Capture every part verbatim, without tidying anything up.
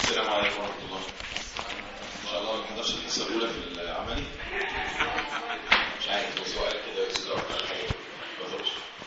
السلام عليكم ورحمة الله. إن شاء الله ما نحضرش الحصة الأولى في العملي. مش عارف هو سؤال كده بس ده أكتر حاجة ما تقولش.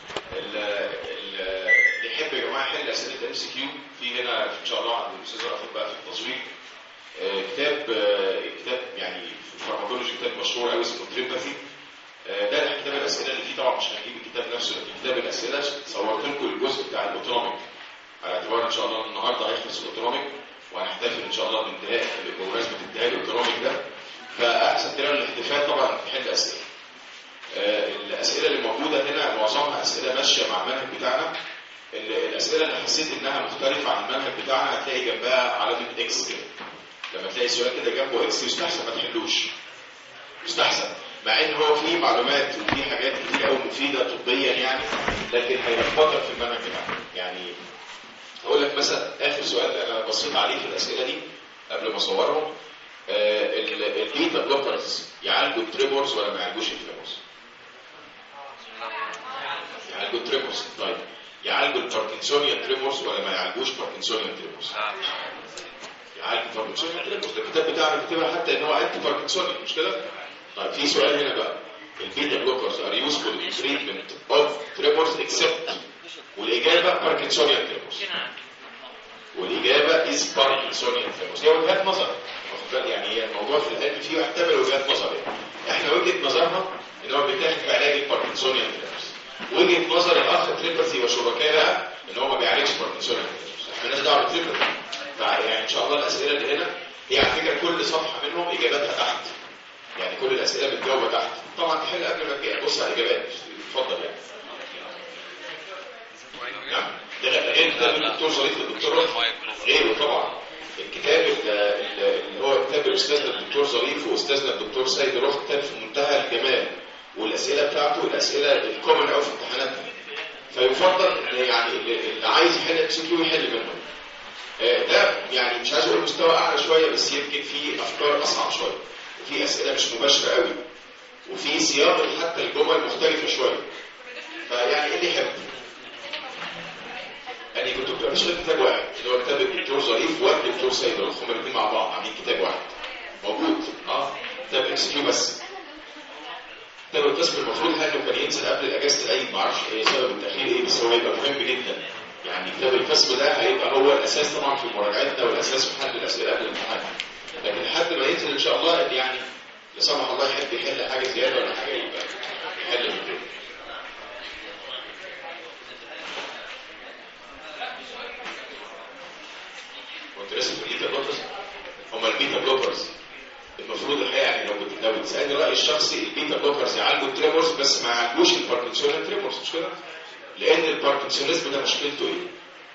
اللي يحب يا جماعة يحل أسئلة إم سي كيو في هنا إن شاء الله عند الأستاذ رافض بقى في التصوير كتاب كتاب يعني فارماكولوجي، كتاب مشهور قوي اسمه تريباثي. ده كتاب الأسئلة اللي فيه، طبعا مش هنجيب الكتاب نفسه لكن كتاب الأسئلة صورت لكم الجزء بتاع الأوتونوميك على اعتبار إن شاء الله النهارده هيخلص الأوتونوميك وهنحتفل ان شاء الله بانتهاء بمناسبه انتهاء الاوتونوميك ده. فاحسن طريقه للاحتفال طبعا تحل اسئله. آه الاسئله اللي موجوده هنا معظمها اسئله ماشيه مع المنهج بتاعنا. الاسئله اللي حسيت انها مختلفه عن المنهج بتاعنا هتلاقي جنبها علامه اكس كده. لما تلاقي سؤال كده جنبه اكس يستحسن ما تحلوش. يستحسن مع ان هو فيه معلومات وفيه حاجات كتير قوي مفيده طبيا يعني، لكن هيلخبطك في المنهج بتاعنا. يعني اقول لك مثلا اخر سؤال انا بصيت عليه في الاسئله دي قبل ما اصورهم، آه البيتا بلوكرز يعالجوا التريمورز ولا ما يعالجوش التريمورز؟ يعالجوا التريمورز. طيب يعالجوا الباركنسونيان تريمورز ولا ما يعالجوش باركنسونيان تريمورز؟ يعالجوا الباركنسونيان تريمورز. الكتاب بتاعنا كاتبها حتى ان هو انتي باركنسونيان، مش كده؟ طيب في سؤال هنا بقى، البيتا بلوكرز ار يوسفول ان تريتمنت اوف تريمورز اكسبت، والاجابه باركنسونيان تريمورز. والإجابة is Parkinsonian tremors. هي وجهات نظر، يعني هي الموضوع في العلم فيه يحتمل وجهات نظر. يعني احنا وجهة نظرنا ان هو بيتاخد في علاج الباركنسونيان تريمورز. وجهة نظر الاخ تريباثي وشركائه ان هو ما بيعالجش باركنسونيان تريمورز. احنا مالناش دعوه بالتريباثي. يعني ان شاء الله الاسئله اللي هنا هي على فكره كل صفحه منهم اجاباتها تحت. يعني كل الاسئله متجاوبه تحت. طبعا تحل قبل ما تبص على الاجابات. اتفضل يعني. نعم. ده غير كتاب الدكتور ظريف الدكتور غيره طبعا. الكتاب اللي هو كتاب الاستاذنا الدكتور ظريف واستاذنا الدكتور سيد روح، كتاب في منتهى الجمال، والاسئله بتاعته الاسئله الكومن قوي في امتحاناتنا. فيفضل يعني اللي عايز يحل ام سي كيو يحل منهم. ده يعني مش عايز اقول مستوى اعلى شويه، بس يمكن في افكار اصعب شويه، وفي اسئله مش مباشره قوي، وفي صياغه حتى الجمل مختلفه شويه. فيعني اللي يحب. يعني كنت مش كتاب واحد اللي هو كتاب الدكتور ظريف والدكتور سيد روح، هما الاثنين مع بعض عاملين كتاب واحد موجود. اه كتاب ام سي كيو بس. كتاب القسم المفروض انه كان ينزل قبل اجازه العيد، ما اعرفش ايه سبب التاخير ايه، بس هو هيبقى مهم جدا. يعني كتاب القسم ده هيبقى هو الاساس طبعا في مراجعتنا والاساس في حل الاسئله قبل الامتحان. لكن لحد ما ينزل ان شاء الله يعني لا سمح الله يحب يحل حاجه زياده ولا حاجه يبقى يحل من كده. وانت راسم في البيتا بلوكرز، هم البيتا بلوكرز المفروض الحقيقه يعني لو لو بتسالني رايي الشخصي البيتا بلوكرز يعالجوا التريمورز بس ما يعالجوش الباركنسونيان تريمورز، مش كده؟ لان الباركنسونيزم ده مشكلته ايه؟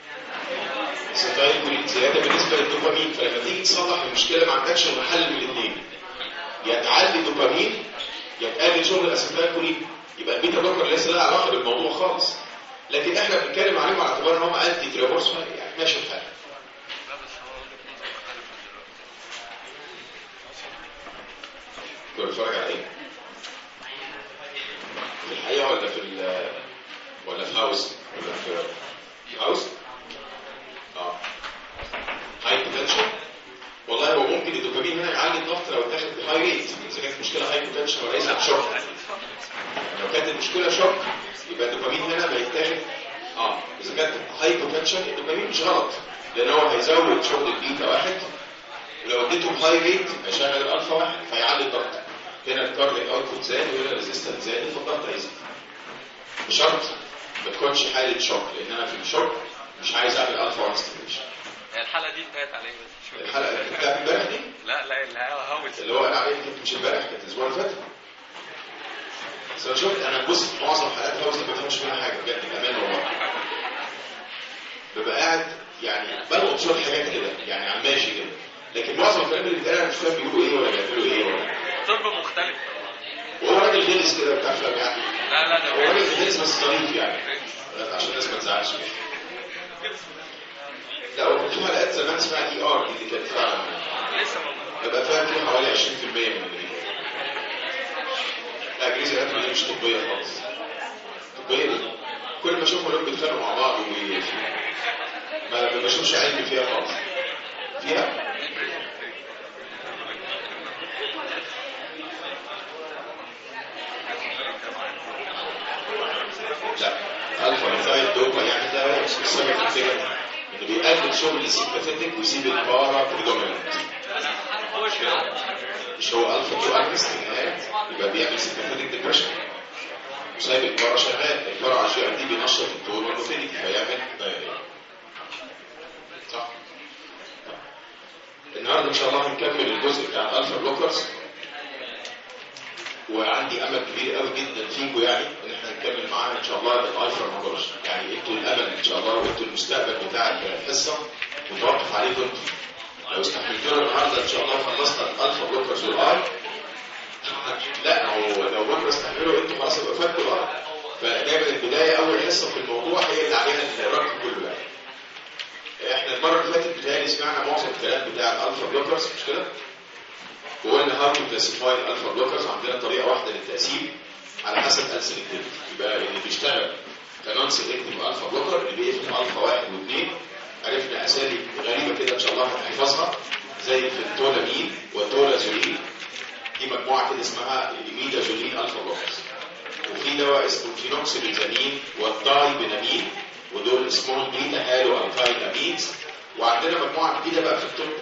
ستايل زياده بالنسبه للدوبامين، فلما تيجي تصلح المشكله ما عندكش محل من الاثنين، يا تعلي دوبامين يا تقلل شغل الاسيتايل كولين. يبقى البيتا بلوكر ليس لها علاقه بالموضوع خالص، لكن احنا بنتكلم عليهم على اعتبار ان هم انتي تريمورز، يعني ماشي الحال. كنت بتفرج على ايه؟ في الحقيقه ولا في ال ولا في هاوس؟ ولا في هاوس؟ اه هاي بوتنشال. والله هو ممكن الدوبامين هنا يعلي الضغط لو اتاخد بهاي ريت، اذا كانت المشكله هاي بوتنشال وليست شوك. لو كانت المشكله شوك يبقى الدوبامين هنا بيتاخد اه اذا كانت هاي بوتنشال الدوبامين مش غلط، لان هو هيزود شغل البيتا واحد، ولو اديته هاي ريت هيشغل الالفا واحد فيعلي الضغط. هنا الكارديك اوتبوت زاد وهنا الريزيستنس زاد فالضغط هيزيد. بشرط ما تكونش حاله شوك، لان انا في الشوك مش عايز اعمل الفا واحد ستيميشن. هي الحلقه دي انتهت عليا بس الحلقه اللي بتاعت امبارح دي؟ لا لا اللي هو هاوس اللي هو انا عملت كنت مش امبارح، كانت الاسبوع اللي فات. بس انا شفت انا بص في معظم حلقات هاوس ما بفهمش منها حاجه بجد بامان والله. ببقى قاعد يعني بلقط شويه حاجات كده يعني على الماشي كده، لكن معظم الكلام اللي بيتقال انا مش فاهم بيقولوا ايه ولا بيعملوا ايه ولا طب مختلف. وهو راجل غلس كده بتاع افلام يعني. لا لا ده هو راجل غلس بس ظريف يعني عشان الناس ما تزعلش. لا هو في حلقات زمان اسمها اي ار اللي كانت فعلا لسه موجوده، ببقى فاهم فيها حوالي عشرين في المية من اللي لا جريزي الاناتومي دي مش طبيه خالص. طبيه دي كل ما اشوفهم لهم بيتخانقوا مع بعض وما بشوفش علم فيها خالص. فيها لا الفا ميثايل دوبا يعني ده السبب الفكره انه بيقلل شغل السيمباثيتك ويسيب البارا بريدومينانت. مش هو الفا تو اجنست في النهايه يبقى بيعمل سيمباثيتك ديبريشن وسايب البارا شغال. البارا على الجي ار دي بينشط التون والنوفيليك فيعمل دايريا. صح؟ النهارده ان شاء الله هنكمل الجزء بتاع الالفا بلوكرز، وعندي امل كبير قوي جدا فيكم يعني ان احنا نكمل معانا ان شاء الله الالفا بلوكرز. يعني انتوا الامل ان شاء الله وانتوا المستقبل بتاع الحصه متوقف عليكم انتوا. لو استحملتونا النهارده ان شاء الله خلصنا الالفا بلوكرز والاي. لا هو لو بكره استحملوا انتوا خلاص يبقى فاتوا بقى. فدايما البدايه اول حصه في الموضوع هي اللي عليها الركب كله يعني. احنا المره اللي فاتت بتهيألي سمعنا معظم الكلام بتاع الالفا بلوكرز مش كده؟ وقلنا هاو تو كلاسيفاي الالفا بلوكرز. عندنا طريقه واحده للتقسيم على حسب السلكتيفيتي. يبقى اللي بيشتغل كنون سلكتيف الفا بلوكر اللي بيقفل الفا واحد واثنين. عرفنا اسامي غريبه كده ان شاء الله هنحفظها زي الفنتولامين والتولازولين. دي مجموعه كده اسمها الميدازولين الفا بلوكرز. وفي دواء اسمه الفينوكسيبيزامين والدايبينامين ودول اسمهم بيتا هالو الكايل امينز. وعندنا مجموعه جديده بقى في الطب.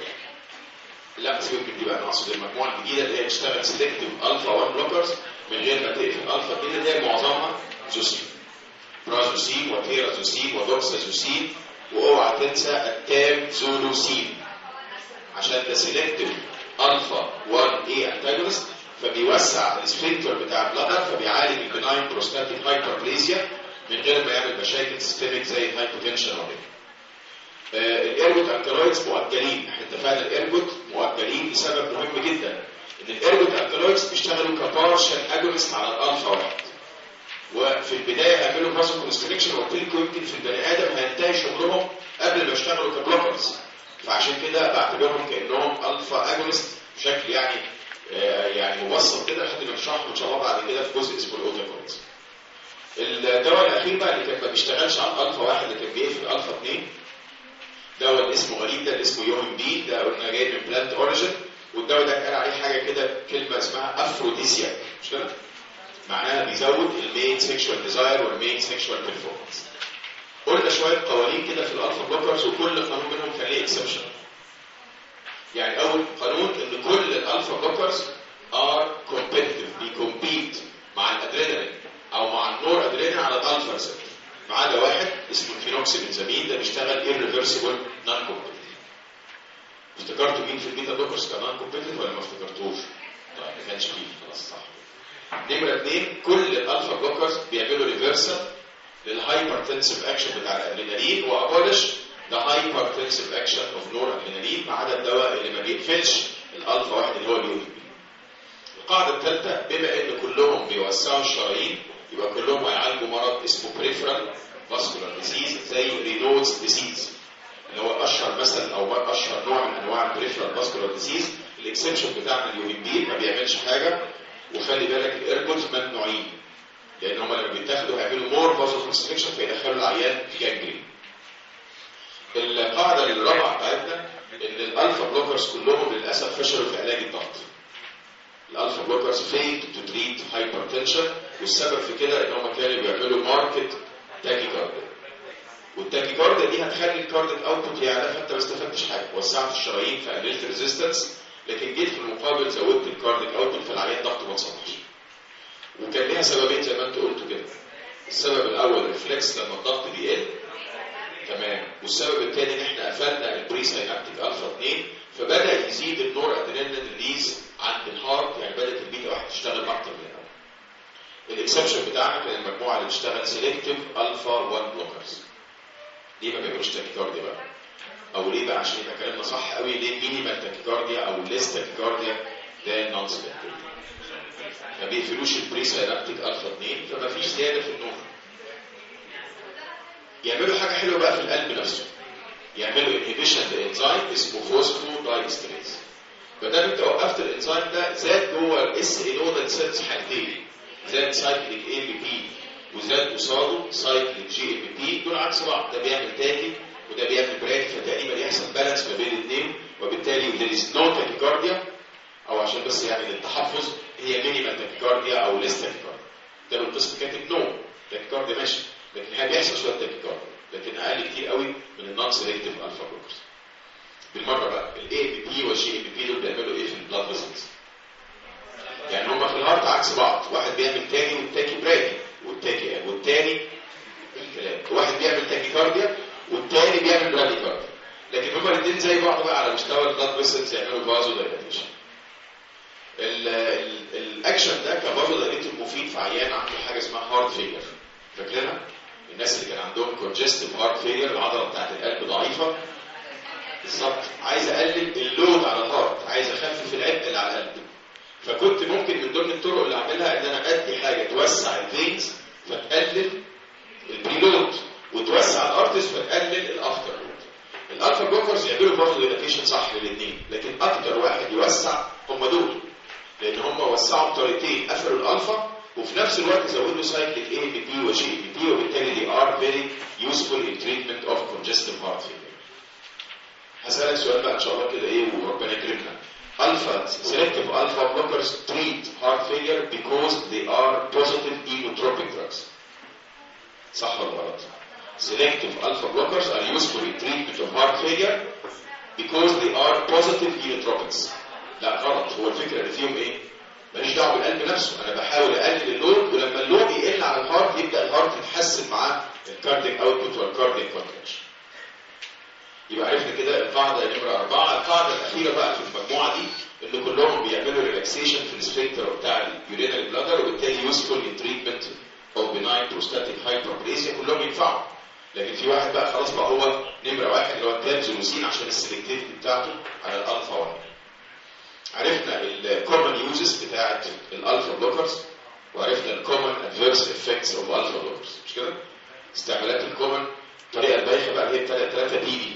لا سيبك من دي بقى، انا اقصد المجموعه الجديده اللي هي بتشتغل سيلكتيف الفا واحد بلوكرز من غير ما تقفل الفا كده، اللي هي معظمها زوسين. برازوسين وتيرازوسين ودوكسازوسين، واوعى تنسى التامزولوسين عشان ده سيلكتيف الفا واحد اي انتاجونست، فبيوسع السفنكتر بتاع البلادر فبيعالج البناين بروستاتيك هايبربليزيا من غير ما يعمل مشاكل سيستميك زي الهايبوتنشن او كده. آه الارجوت الكالويدز مؤجلين. احنا اتفقنا الارجوت مؤجلين لسبب مهم جدا، ان الارجوت الكالويدز بيشتغلوا كبارشال اجونست على الالفا واحد. وفي البدايه هيعملوا فازو كونستريكشن، وقلت لكم يمكن في البني ادم هينتهي شغلهم قبل ما يشتغلوا كبلوكرز. فعشان كده بعتبرهم كانهم الفا اجونست بشكل يعني آه يعني مبسط كده لحد ما نشرحه ان شاء الله بعد كده في جزء اسمه الاوتوكولز. الدواء الاخير بقى اللي كان ما بيشتغلش على الالفا واحد اللي كان بيقفل الالفا اثنين، دواء اللي اسمه غريب ده اللي اسمه يوم بي، ده قلنا جاي من بلانت اوريجن. والدواء ده قال عليه حاجه كده كلمه اسمها افروديسياك مش كده؟ معناها بيزود المين سيكشوال ديزاير والمين سيكشوال بيرفورمانس. قلنا شويه قوانين كده في الالفا بلوكرز وكل قانون منهم كان ليه اكسبشن. يعني اول قانون ان كل الالفا بلوكرز ار كومبيتيتيف، بيكومبيت مع الادرينالين او مع النور ادرينالين على الالفا ريسبتور، ما عدا واحد اسمه الفينوكسيبيزامين ده بيشتغل irreversible non competitive. افتكرتوا مين في البيتا بلوكرز كان non competitive ولا ما افتكرتوش؟ طيب ما كانش فيه خلاص صح. نمرة اثنين كل الالفا بلوكرز بيعملوا ريفرسال للهايبرتنسيف اكشن بتاع الادرينالين وابولش ذا هايبرتنسيف اكشن اوف نور ادرينالين، ما عدا الدواء اللي ما بيقفلش الالفا واحد اللي هو اليو. القاعده الثالثه بما ان كلهم بيوسعوا الشرايين يبقى كلهم هيعالجوا مرض اسمه بريفرال فاسكولار ديزيز زي رينودز ديزيز اللي هو اشهر مثلا او اشهر نوع من انواع البريفرال فاسكولار ديزيز. الاكسبشن بتاعنا اليوهيمبين ما بيعملش حاجه، وخلي بالك الارجوت ممنوعين لان هم لما بيتاخدوا هيعملوا مور فازو كونستريكشن فيدخلوا العيان في جانجرين. القاعده الرابعه بتاعتنا ان الالفا بلوكرز كلهم للاسف فشلوا في علاج الضغط. الالفا بلوكرز فيلد تو تريت هايبرتنشن، والسبب في كده ان هم كانوا بيعملوا ماركت تاكيكارديا، والتاكيكارديا دي هتخلي الكارديك اوتبوت يعلى، فانت ما استفدتش حاجه، وسعت الشرايين فقللت ريزيستنس، لكن جيت في المقابل زودت الكارديك اوتبوت فالعيان ضغطه ما اتصلحش. وكان ليها سببين زي ما انتوا قلتوا كده. السبب الاول الريفلكس لما الضغط بيقل تمام، والسبب الثاني ان احنا قفلنا البري ساينابتيك الفا اثنين فبدا يزيد النور ادرينالين ريليز عند الهارت، يعني بدات البيتا واحد تشتغل اكتر من الاول. الاكسبشن بتاعنا كان المجموعه اللي بتشتغل سيلكتيف الفا واحد بلوكرز. ليه ما بيعملوش تاكيكارديا بقى؟ او ليه بقى عشان يبقى كلامنا صح قوي، ليه مينيمال تاكيكارديا او ليس تاكيكارديا ده نون سيلكتيف؟ ما بيقفلوش البري ساينابتيك الفا اثنين فما فيش زياده في النور. يعملوا حاجه حلوه بقى في القلب نفسه، يعملوا انهبيشن لانزيم اسمه فوسفو دايستريز. فده انت وقفت الانزيم ده زاد جوه الاس ان او ده سيلز حاجتين، زاد سايكليك اي بي بي وزاد قصاده سايكليك جي ام بي، دول عكس بعض، ده بيعمل تاكي وده بيعمل براكي، فتقريبا يحصل بالانس ما بين الاثنين، وبالتالي there is no tachycardia، او عشان بس يعني للتحفظ هي مينيمال tachycardia او less tachycardia. ده بالقسم كاتب نو tachycardia ماشي، لكن هي بيحصل شويه tachycardia، لكن اقل كتير قوي من النون سيلكتيف الفا بلوكرز. بالمره بقى الاي بي بي والجي اي بي بي دول بيعملوا ايه في البلاد فيسلز؟ يعني هما في الهارت عكس بعض، واحد بيعمل تاني والتاكي براكي والتاكي والتاني الكلام، واحد بيعمل تاكيكارديا والتاني بيعمل براديكارديا، لكن هما الاثنين زي بعض بقى على مستوى البلاد فيسلز يعملوا فازو دايلاتيشن. الاكشن ده كفازو دايلاتيشن مفيد في عيان عنده حاجه اسمها هارت فيلر، فاكرينها؟ الناس اللي كان عندهم كونجستيف هارت فيلر، العضله بتاعت القلب ضعيفه بالظبط، عايز اقلل اللود على الهارت، عايز اخفف العبء اللي على القلب. فكنت ممكن من ضمن الطرق اللي اعملها ان انا ادي حاجه توسع الفينز فتقلل البريلود، وتوسع الارتس فتقلل الافتر لود. الالفا بلوكرز يعملوا برضه ديلاتيشن صح للاثنين، لكن اكتر واحد يوسع هم دول، لان هم وسعوا بطريقتين، قفلوا الالفا وفي نفس الوقت زودوا سايكليك اي بي بي وجي بي بي، وبالتالي دي ار فيري يوسفول ان تريتمنت اوف كونجستيف هارت فيلر. هسألك سؤال بقى ان شاء الله كده ايه وربنا يكرمنا. Alpha selective alpha blockers treat heart failure because they are positive inotropic drugs. صح ولا غلط؟ Selective alpha blockers are useful in treatment of heart failure because they are positive inotropics. لا غلط، هو الفكره اللي فيهم ايه؟ ماليش دعوه بالقلب نفسه، انا بحاول اقلل اللود، ولما اللود يقل على الهارت يبدا الهارت يتحسن معاه الكارديك اوتبوت والكارديك كونتراكشن. يبقى عرفنا كده القاعده نمره أربعة. القاعده الاخيره بقى في المجموعه دي ان كلهم بيعملوا ريلاكسيشن في السفنكتر بتاع اليورينال بلادر، وبالتالي يوسفول ان تريتمنت اوف بناين بروستاتيك هايبربليزيا، كلهم ينفعوا. لكن في واحد بقى خلاص بقى هو نمره واحد اللي هو التامزولوسين عشان السلكتيفيتي بتاعته على الالفا واحد. عرفنا الكومن يوزز بتاعت الالفا بلوكرز، وعرفنا الكومن ادفيرس افكتس اوف الفا بلوكرز، مش كده؟ استعمالات الكومن الطريقه البايخه بقى هي ثلاثه بي دي،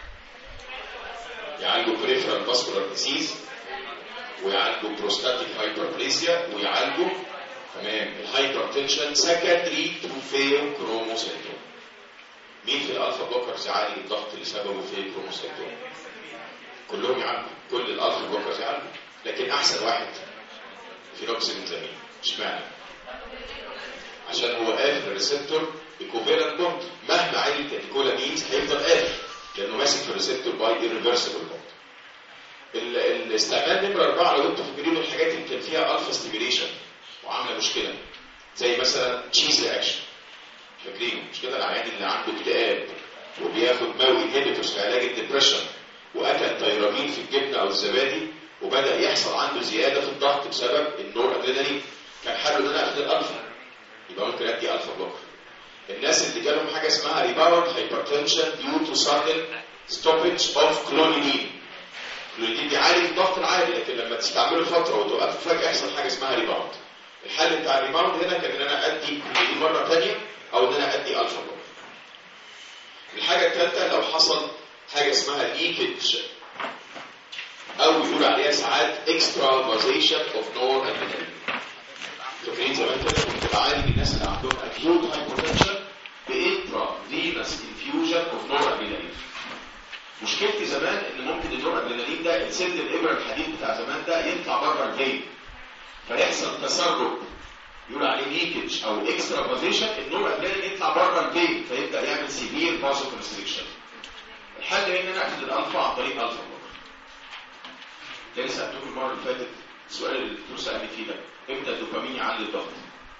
يعالجوا بريفرال فاسكولار ديزيز، ويعالجوا بروستاتيك هايبربليزيا، ويعالجوا تمام الهايبرتنشن سكندري تو فيو كروموسيتوم. مين في الالفا بلوكرز يعالج الضغط اللي سببه فيو كروموسيتوم؟ كلهم يعالجوا، كل الالفا بلوكرز يعالجوا، لكن احسن واحد فينوكسيبنزامين. اشمعنى؟ عشان هو قافل الريسبتور بكوفيلنت بوند، مهما عالج كاتيكولامينز هيفضل قافل لانه ماسك في الريسبتور باي irreversible بوند. الاستعمال نمره أربعة لو انتوا فاكرين الحاجات اللي كان فيها الفا ستيميليشن وعامله مشكله، زي مثلا تشيز رياكشن، فاكرين مش كده؟ العيان اللي عنده اكتئاب وبياخد ماوي انهبيتورز في علاج الدبريشن، واكل تايرامين في الجبنه او الزبادي، وبدا يحصل عنده زياده في الضغط بسبب النور ادرينالين، كان حله ان انا اخد الالفا، يبقى ممكن ادي الفا بلوكر. الناس اللي جالهم حاجه اسمها ريباوند هايبرتنشن ديو تو سادن ستوبج اوف كلونيدين، الكلونيدين بيعالج الضغط العالي، لكن لما تستعمله فتره وتوقفه فجاه يحصل حاجه اسمها ريباوند. الحل بتاع الريباوند هنا كان ان انا ادي كلونيدين مره ثانيه، او ان انا ادي الفا بلوكر. الحاجه الثالثه لو حصل حاجه اسمها ليكج، او يقول عليها ساعات اكسترا فازيشن اوف نور ادرينالين. فاكرين زمان كده كنت بعالج الناس اللي عندهم اكيوت هايبرتنشن بانترا فينس انفيوجن اوف نور ادرينالين. مشكلتي زمان ان ممكن النور ادرينالين ده السد الابره الحديد بتاع زمان ده يطلع بره الفين، فيحصل تسرب يقول عليه ليكج او اكسترا فازيشن، النور ادرينالين يطلع بره الفين فيبدا يعمل سيفير فازو كونستريكشن. الحل ان انا اخد الالفا عن طريق الفا بلوكر. ده لسه سالتكم المره اللي فاتت السؤال اللي الدكتور سالني فيه ده، امتى الدوبامين يعلي الضغط؟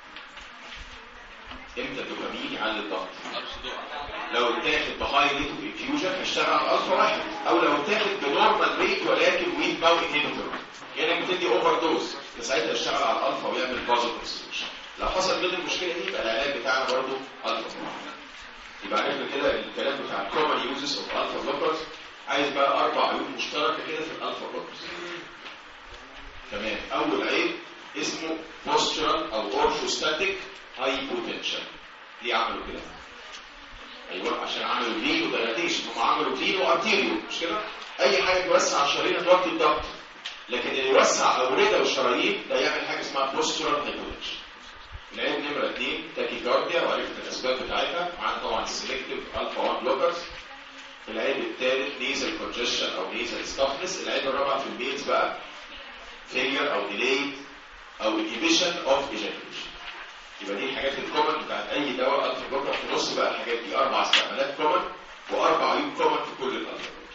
امتى الدوبامين يعلي الضغط؟ لو اتاخد بهاي ريت اوف انفيوجن هيشتغل على الالفا واحد، او لو اتاخد بنورمال ريت ولكن ويز باو انهبيتور، يعني بتدي اوفر دوز، فساعتها يشتغل على الالفا ويعمل فازو كونستريكشن. لو حصل منه المشكله دي يبقى العلاج بتاعنا برضه الفا. يبقى عرفنا كده الكلام بتاع الكومن يوزز اوف الفا بلوكرز. عايز بقى اربع عيوب مشتركه كده في الالفا بلوكرز. تمام. اول عيب اسمه postural او orthostatic hypotension. ليه عملوا كده؟ ايوه عشان عملوا فينو دايلاتيشن، هم عملوا فينو ارتيريو، مش كده؟ اي حاجه توسع الشرايين توطي الضغط، لكن اللي يوسع اورده والشرايين ده يعمل حاجه اسمها postural hypotension. العيب نمره اثنين تاكيكارديا، وعرفنا الاسباب بتاعتها، معانا طبعا السلكتيف الفا واحد بلوكرز. العيب الثالث نيزل كونجيشن او نيزل ستافنس. العيب الرابع في الميلز بقى فيلير او ديلي او انهبيشن اوف ايجاكيوليشن. يبقى دي الحاجات الكومن بتاعت اي دواء الفا بلوكر. في النص بقى الحاجات دي اربع استعمالات كومن واربع عيوب كومن في كل الالفا بلوكر.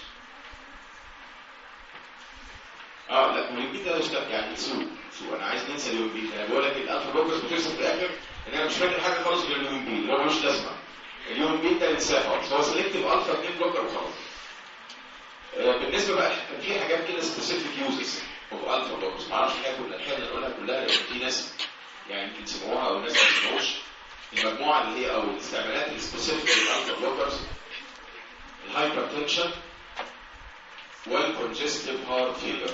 اه لا اليومين ده يشتغل يعني سوء سوء انا عايز ننسى اليومين. انا بقول لك الالفا بلوكرز بترسم في الاخر ان انا مش فاكر حاجه خالص غير اليومين اللي هو ملوش لازمه. اليومين ده انساه خالص، هو سلكتيف الفا اتنين بلوكر وخلاص. آه بالنسبه بقى كان في حاجات كده سبيسيفيك يوزز اوف الفا بلوكرز، ما اعرفش احنا كنا الحين نقولها كلها لان في ناس يعني يمكن سمعوها او ناس ما سمعوش. المجموعه اللي هي او الاستعمالات السبيسيفيك للالفا بلوكرز الهايبرتنشن والكونجستيف هارت فيلر.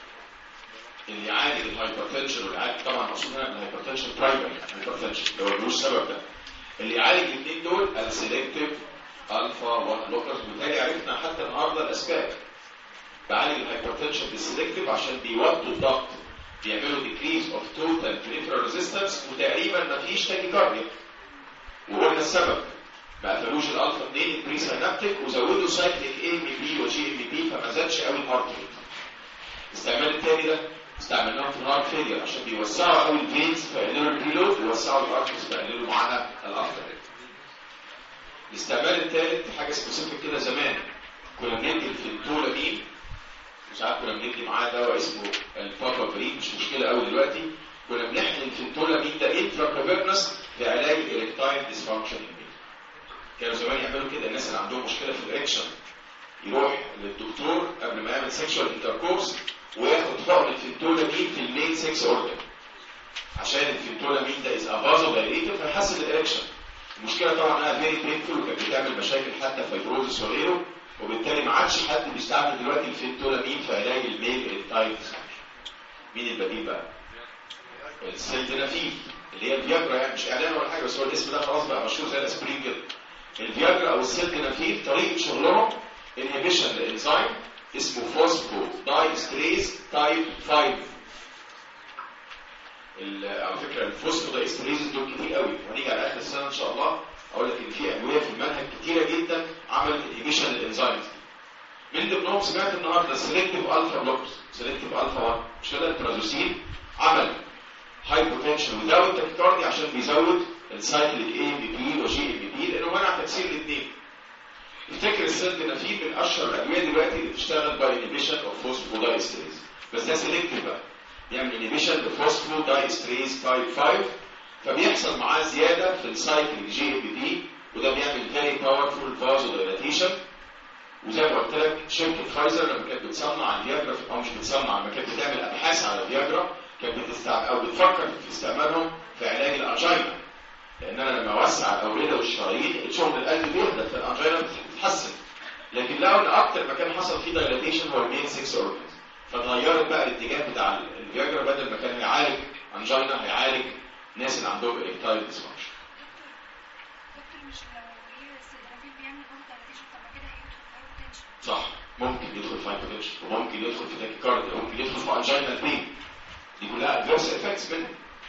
اللي يعالج الهايبرتنشن واللي يعالج طبعا مقصود هنا بالهايبرتنشن برايمري هايبرتنشن اللي هو ملوش سبب ده. اللي يعالج الاثنين دول السيلكتيف الفا واحد بلوكرز. وبالتالي عرفنا حتى النهارده الاسباب. بعالج الهايبرتنشن بالسيلكتيف عشان بيوطوا الضغط، بيعملوا ديكريز اوف توتال بريفرال ريزيستنس وتقريبا ما فيش تاكيكارديا. وقلنا السبب ما قفلوش الالفا اتنين بري ساينابتيك وزودوا سايكليك اي ام بي وجي ام بي فما زادش قوي الهارت ريت. الاستعمال الثاني ده استعملناهم في الهارت فيلير عشان بيوسعوا قوي الفينز فيقللوا البريلود ويوسعوا الارترز فيقللوا معانا الافتر ريت. الاستعمال الثالث حاجه سبيسيفيك كده زمان كنا بندي الفنتولامين وساعات كنا بندي معاه دواء اسمه البابابرين مش مشكله قوي دلوقتي. كنا بنحقن الفنتولامين ده انترا كافيرنس في علاج الاريكتايل ديسفانكشن. كانوا زمان يعملوا كده الناس اللي عندهم مشكله في الاريكشن يروح للدكتور قبل ما يعمل سيكشوال انتركورس وياخد حقن الفنتولامين في المين سكس اورجن عشان الفنتولامين ده از افازو دايليتور فيحسن الاريكشن. المشكله طبعا انها فيري بينفول وكانت بتعمل مشاكل حتى فايبروزس وغيره، وبالتالي ما عادش حد بيستعمل دلوقتي الفنتولامين في علاج الميل اريكتايل ديسفانكشن. مين البديل بقى؟ السلدنافيل اللي هي الفياجرا، يعني مش اعلان ولا حاجه بس هو الاسم ده خلاص بقى مشهور زي الاسبرين كده. الفياجرا او السلدنافيل طريقه شغلهم انهبيشن لانزيم اسمه فوسفو دايستريز تايب خمسة. على فكره الفوسفو دايستريز دول كتير قوي وهنيجي على اخر السنه ان شاء الله اقول لك ان في ادويه في المنهج كتيره جدا عملت انهبيشن للانزيمز دي. من ضمنهم سمعت النهارده السلكتيف الفا بلوكرز، سلكتيف الفا واحد مش كده الترازوسين عمل هايبوتنشن وزود تاكيكارديا عشان بيزود السايكليك اي بي بي وجي ام بي بي لانه منع تكسير الاثنين. افتكر السلدنافيل من اشهر الادويه دلوقتي اللي بتشتغل باي انهبيشن اوف فوسفو دايستريز بس ده سيلكتيف بقى بيعمل انهبيشن لفوسفو دايستريز تايب خمسة فبيحصل معاه زياده في السايكليك جي ام بي بي وده بيعمل فيري باورفول فازو دايلاتيشن. وزي ما قلت لك شركه فايزر لما كانت بتصنع الفياجرا او مش بتصنع لما كانت بتعمل ابحاث على الفياجرا كانت بتستعمل او بتفكر في استعمالهم في علاج الانجينا لان انا لما اوسع الاورده والشرايين شغل القلب بيهدى فالانجينا بتتحسن. لكن لقوا ان اكتر مكان حصل فيه دايلاتيشن هو المين ستة اورجنز فتغيرت بقى الاتجاه بتاع الفياجرا بدل ما كان هيعالج انجينا هيعالج الناس اللي عندهم اريكتايل ديسفانكشن. دكتور مش لو هي السلدنافيل بيعمل برضه دايلاتيشن طب ما كده هيدخل في هايبوتنشن. صح ممكن يدخل في هايبوتنشن وممكن يدخل في تاكيكارديا وممكن يدخل في انجينا بين دي كلها ادفيرس افكتس منه.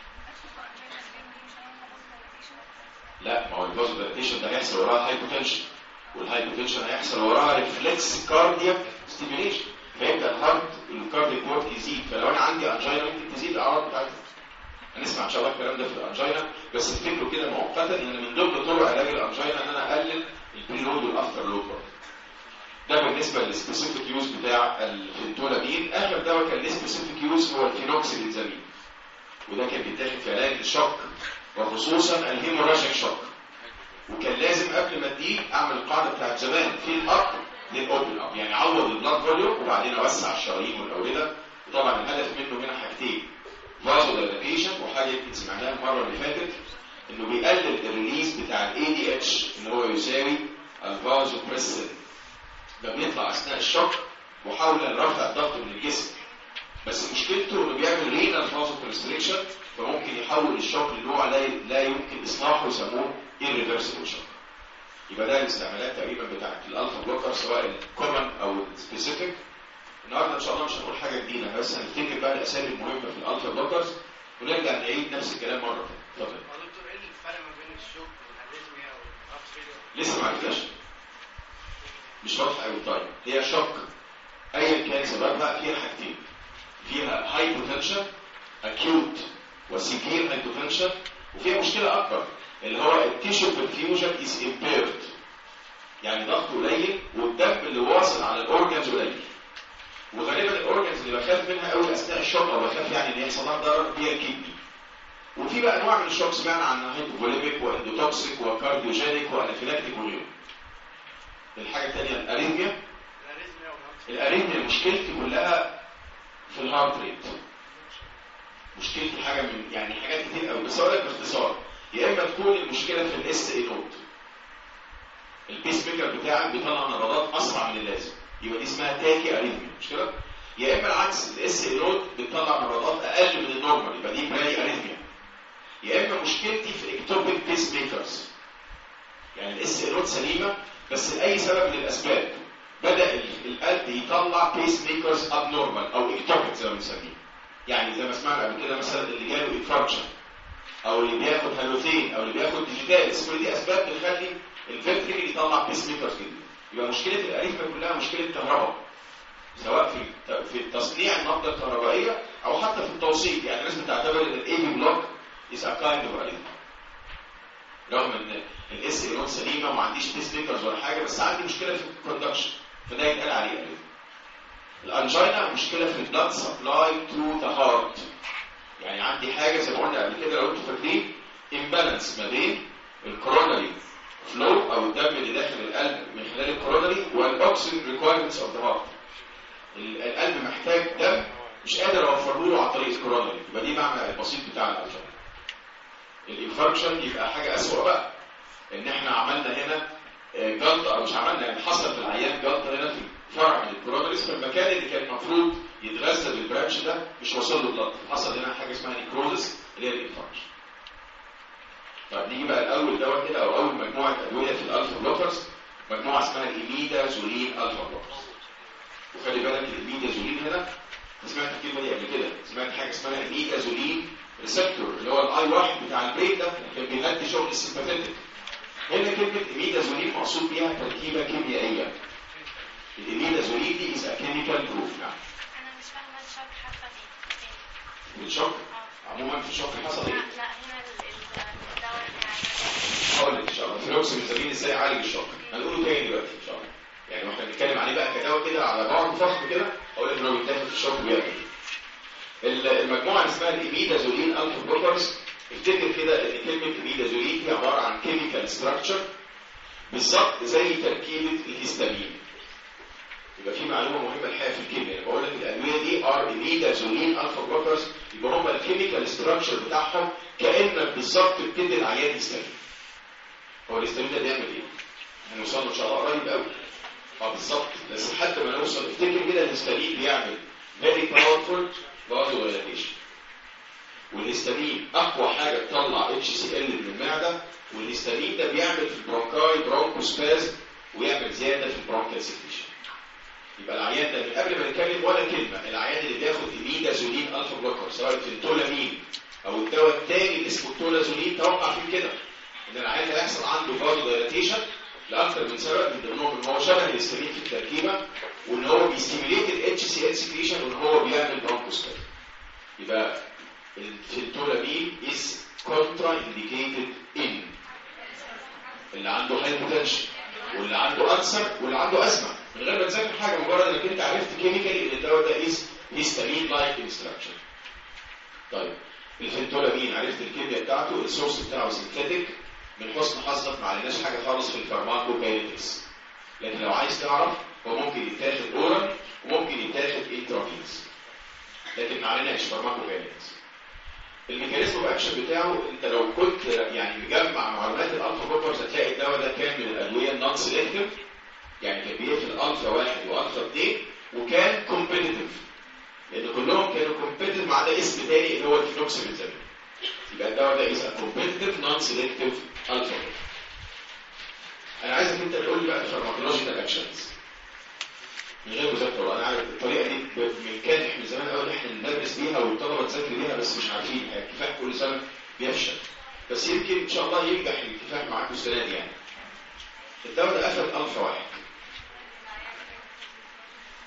لا ما هو الفازو دايلاتيشن ده هيحصل وراها هايبوتنشن والهايبوتنشن هيحصل وراها ريفلكس كاردياك ستيميوليشن فيبدا الهارت الكاردياك وورك يزيد فلو انا عندي انجينا ممكن تزيد الاعراض بتاعتها. هنسمع ان شاء الله الكلام ده في الانجينا بس افتكروا كده مؤقتا ان من ضمن طرق علاج الانجينا ان انا اقلل البريلود والافتر لود. ده بالنسبه للسبيسيفيك يوز بتاع الفنتولامين. اخر دواء كان ليه سبيسيفيك يوز هو الفينوكسيديزامين وده كان بيتاخد في علاج الشوك وخصوصا الهيموراجيك شوك. وكان لازم قبل ما اديه اعمل القاعده بتاعت زمان في الاب للاوبن اب يعني اعوض البلاد فوليوم وبعدين اوسع الشرايين والاورده. وطبعا الهدف منه هنا حاجتين فازو دايلاتيشن وحاجه يمكن سمعناها المره اللي فاتت انه بيقلل الريليز بتاع الاي دي اتش اللي هو يساوي الفازو بريسين ده بيطلع اثناء الشوك وحاول رفع الضغط من الجسم بس مشكلته انه بيعمل رينال فازو كونستريكشن فممكن يحول الشوك لنوع لا, لا يمكن اصلاحه يسموه irreversible shock. يبقى ده الاستعمالات تقريبا بتاعت الالفا بلوكر سواء الكومن او السبيسيفيك. النهارده ان شاء الله مش هنقول حاجه جديده بس هنفتكر بقى الاسامي المهمه في الالفا بلوكرز ونرجع نعيد نفس الكلام مره ثانيه. اتفضل. دكتور ايه الفرق ما بين الشوك والاريثميا والهارت فيلير؟ لسه ما عرفناش مش واضحه قوي. طيب هي شوك ايا كان سببها فيها حاجتين، فيها هايبوتنشن اكيوت وسيفير هايبوتنشن، وفيها مشكله اكبر اللي هو التيشو برفيوجن از امبيرد، يعني ضغطه قليل والدم اللي واصل على الاورجنز قليل. وغالبا الاورجنز اللي بخاف منها قوي اثناء الشوك او بخاف يعني ان يحصل لها ضرر هي الكدني. وفي بقى انواع من الشوك سمعنا عنها هايبوفوليميك واندوتوكسيك وكارديوجينيك وانافيلاكتيك وغيره. الحاجه الثانيه الاريثميا. الاريثميا مشكلتي كلها في الهارت ريت. مشكلتي حاجه من يعني حاجات كتير قوي، بس اقول لك باختصار. يا اما تكون المشكله في الاس اي نود، البيس ميكر بتاعك بيطلع نبضات اسرع من اللازم، يبقى دي اسمها تاكي اريثميا، مش كده؟ يا اما العكس، الاس اي نود بتطلع نبضات اقل من النورمال، يبقى دي برادي اريثميا. يا اما مشكلتي في اكتوبيك بيس ميكرز، يعني الاس اي نود سليمه بس لاي سبب من الاسباب بدا القلب يطلع بيس ميكرز اب نورمال او اكتوبيك زي ما بنسميه. يعني زي ما سمعنا قبل كده مثلا اللي جاله انفاركشن او اللي بياخد هالوثين او اللي بياخد ديجيتالس، كل دي اسباب بتخلي الفنتريكل يطلع بيس ميكرز جديد. يبقى مشكله الاريثميا كلها مشكله كهرباء، سواء في في تصنيع النبضه الكهربائيه او حتى في التوصيل. يعني الناس بتعتبر ان الاي بي بلوك از ا كايند اوف اريثميا، رغم ان الاس اي نود سليمه وما عنديش بيس ميكرز ولا حاجه، بس عندي مشكله في الكوندكشن، فده يتقال عليه اريثميا. الانجينا مشكله في البلاد سبلاي تو ذا هارت، يعني عندي حاجه زي ما قلنا قبل كده لو انتوا فاكرين امبالانس ما بين الكوروناري فلو او الدم اللي داخل القلب من خلال الكوروناري والاكسجين ريكوايرمنتس اوف ذا هارت. القلب محتاج دم مش قادر اوفره له عن طريق الكوروناري، يبقى دي معنى البسيط بتاع الانجينا. الانفاركشن يبقى حاجه اسوء بقى، ان احنا عملنا هنا جلطه او مش عملنا، يعني حصل في العيان جلطه هنا في فرع من الكوروناريز، فالمكان اللي كان المفروض يتغذى بالبرانش ده مش واصل له بلط، حصل هنا حاجه اسمها نيكروزس اللي هي الانفاركشن. طب نيجي بقى الاول دواء كده او اول مجموعه ادويه في الالفا بلوكرز، مجموعه اسمها الايميدازولين الفا بلوكرز. وخلي بالك الايميدازولين هنا سمعت الكلمه دي قبل كده، سمعت حاجه اسمها ايميدازولين ريسبتور اللي هو الاي واحد بتاع البرين ده كان بيهدي شغل السيمباثيتك. هنا كلمه ايميدازولين مقصود بيها تركيبه كيميائيه. الايميدازولين دي از كيميكال بروف. نعم انا مش فاهمه الشوك حصل ايه. الشوك عموما في الشوك حصل ايه؟ لا لا هنا الدواء بتاع هقول لك ان شاء الله فلوكساميثازين ازاي يعالج الشوك، هنقوله تاني دلوقتي ان شاء الله. يعني واحنا بنتكلم عليه بقى كدواء كده على بعض فخم كده، اقول لك انه بيتاخد في الشوك وبيعمل ايه. المجموعه اللي اسمها الايميدازولين الفا بلوكرز، افتكر كده ان كلمه ايميدازولين دي عباره عن كيميكال ستراكشر بالظبط زي تركيبه الهيستامين. يبقى في معلومه مهمه الحقيقه في الكيمياء، بقول لك الادويه دي ار ايميدازولين الفا بلوكرز، يبقى هم الكيميكال ستراكشر بتاعهم كانك بالظبط بتدي العيان هيستامين. هو الهيستامين ده بيعمل ايه؟ هنوصل له ان شاء الله قريب قوي. اه بالظبط، بس لحد ما نوصل افتكر كده الهيستامين بيعمل فيري باورفول فازودايليشن. والهيستامين اقوى حاجه تطلع اتش سي ال من المعده، والهيستامين ده بيعمل في البرونكاي برونكوسبازم ويعمل زياده في البرونكال سيكريشن. يبقى العيان ده من قبل ما نتكلم ولا كلمه، العيان اللي بياخد ايميدازولين الفا بلوكر سواء في التولامين او الدواء الثاني اللي اسمه التولازولين، توقع فيه كده ان العيان ده هيحصل عنده فازودايليشن لاكثر من سبب، من ضمنهم ان هو شبه الهيستامين في التركيبه، وان هو بيستيميليت الاتش سي ال سكريشن، وان هو بيعمل برونكوسبازم. يبقى التولامين is contraindicated in اللي عنده هايبوتنشن واللي عنده ألسر واللي عنده أزمة، من غير ما تذاكر حاجة، مجرد انك انت عرفت كيميكالي ان الدواء ده is histamine like in structure. طيب الفنتولامين عرفت الكيمياء بتاعته، السورس بتاعه سينثيتيك، من حسن حظك ما عليناش حاجة خالص في الفارماكوكاينيتكس، لكن لو عايز تعرف هو ممكن يتاخد اورال وممكن يتاخد انترافينس، لكن ما عليناش فارماكوكاينيتكس. الميكانيزم الاكشن بتاعه انت لو كنت يعني مجمع معلومات الالفا بلوكرز هتلاقي الدواء ده كان من الادويه النون سيلكتيف، يعني كان بيقفل الالفا واحد والفا اثنين، وكان كومبيتيتيف لان كلهم كانوا كومبيتيتيف ما عدا اسم تاني اللي هو الفلوكساميثازين. يبقى الدواء ده اسمه كومبيتيتيف نون سيلكتيف الفا. انا عايزك انت تقول لي بقى الفارماكولوجيكال اكشنز من غير مذاكره. انا عارف الطريقه دي من كان من زمان قوي احنا بندرس بيها والطلبه تذاكر بيها بس مش عارفين، الكفاح كل سنه بيفشل، بس يمكن ان شاء الله ينجح الكفاح معاكم السنه دي. يعني الدواء ده قفل الفا واحد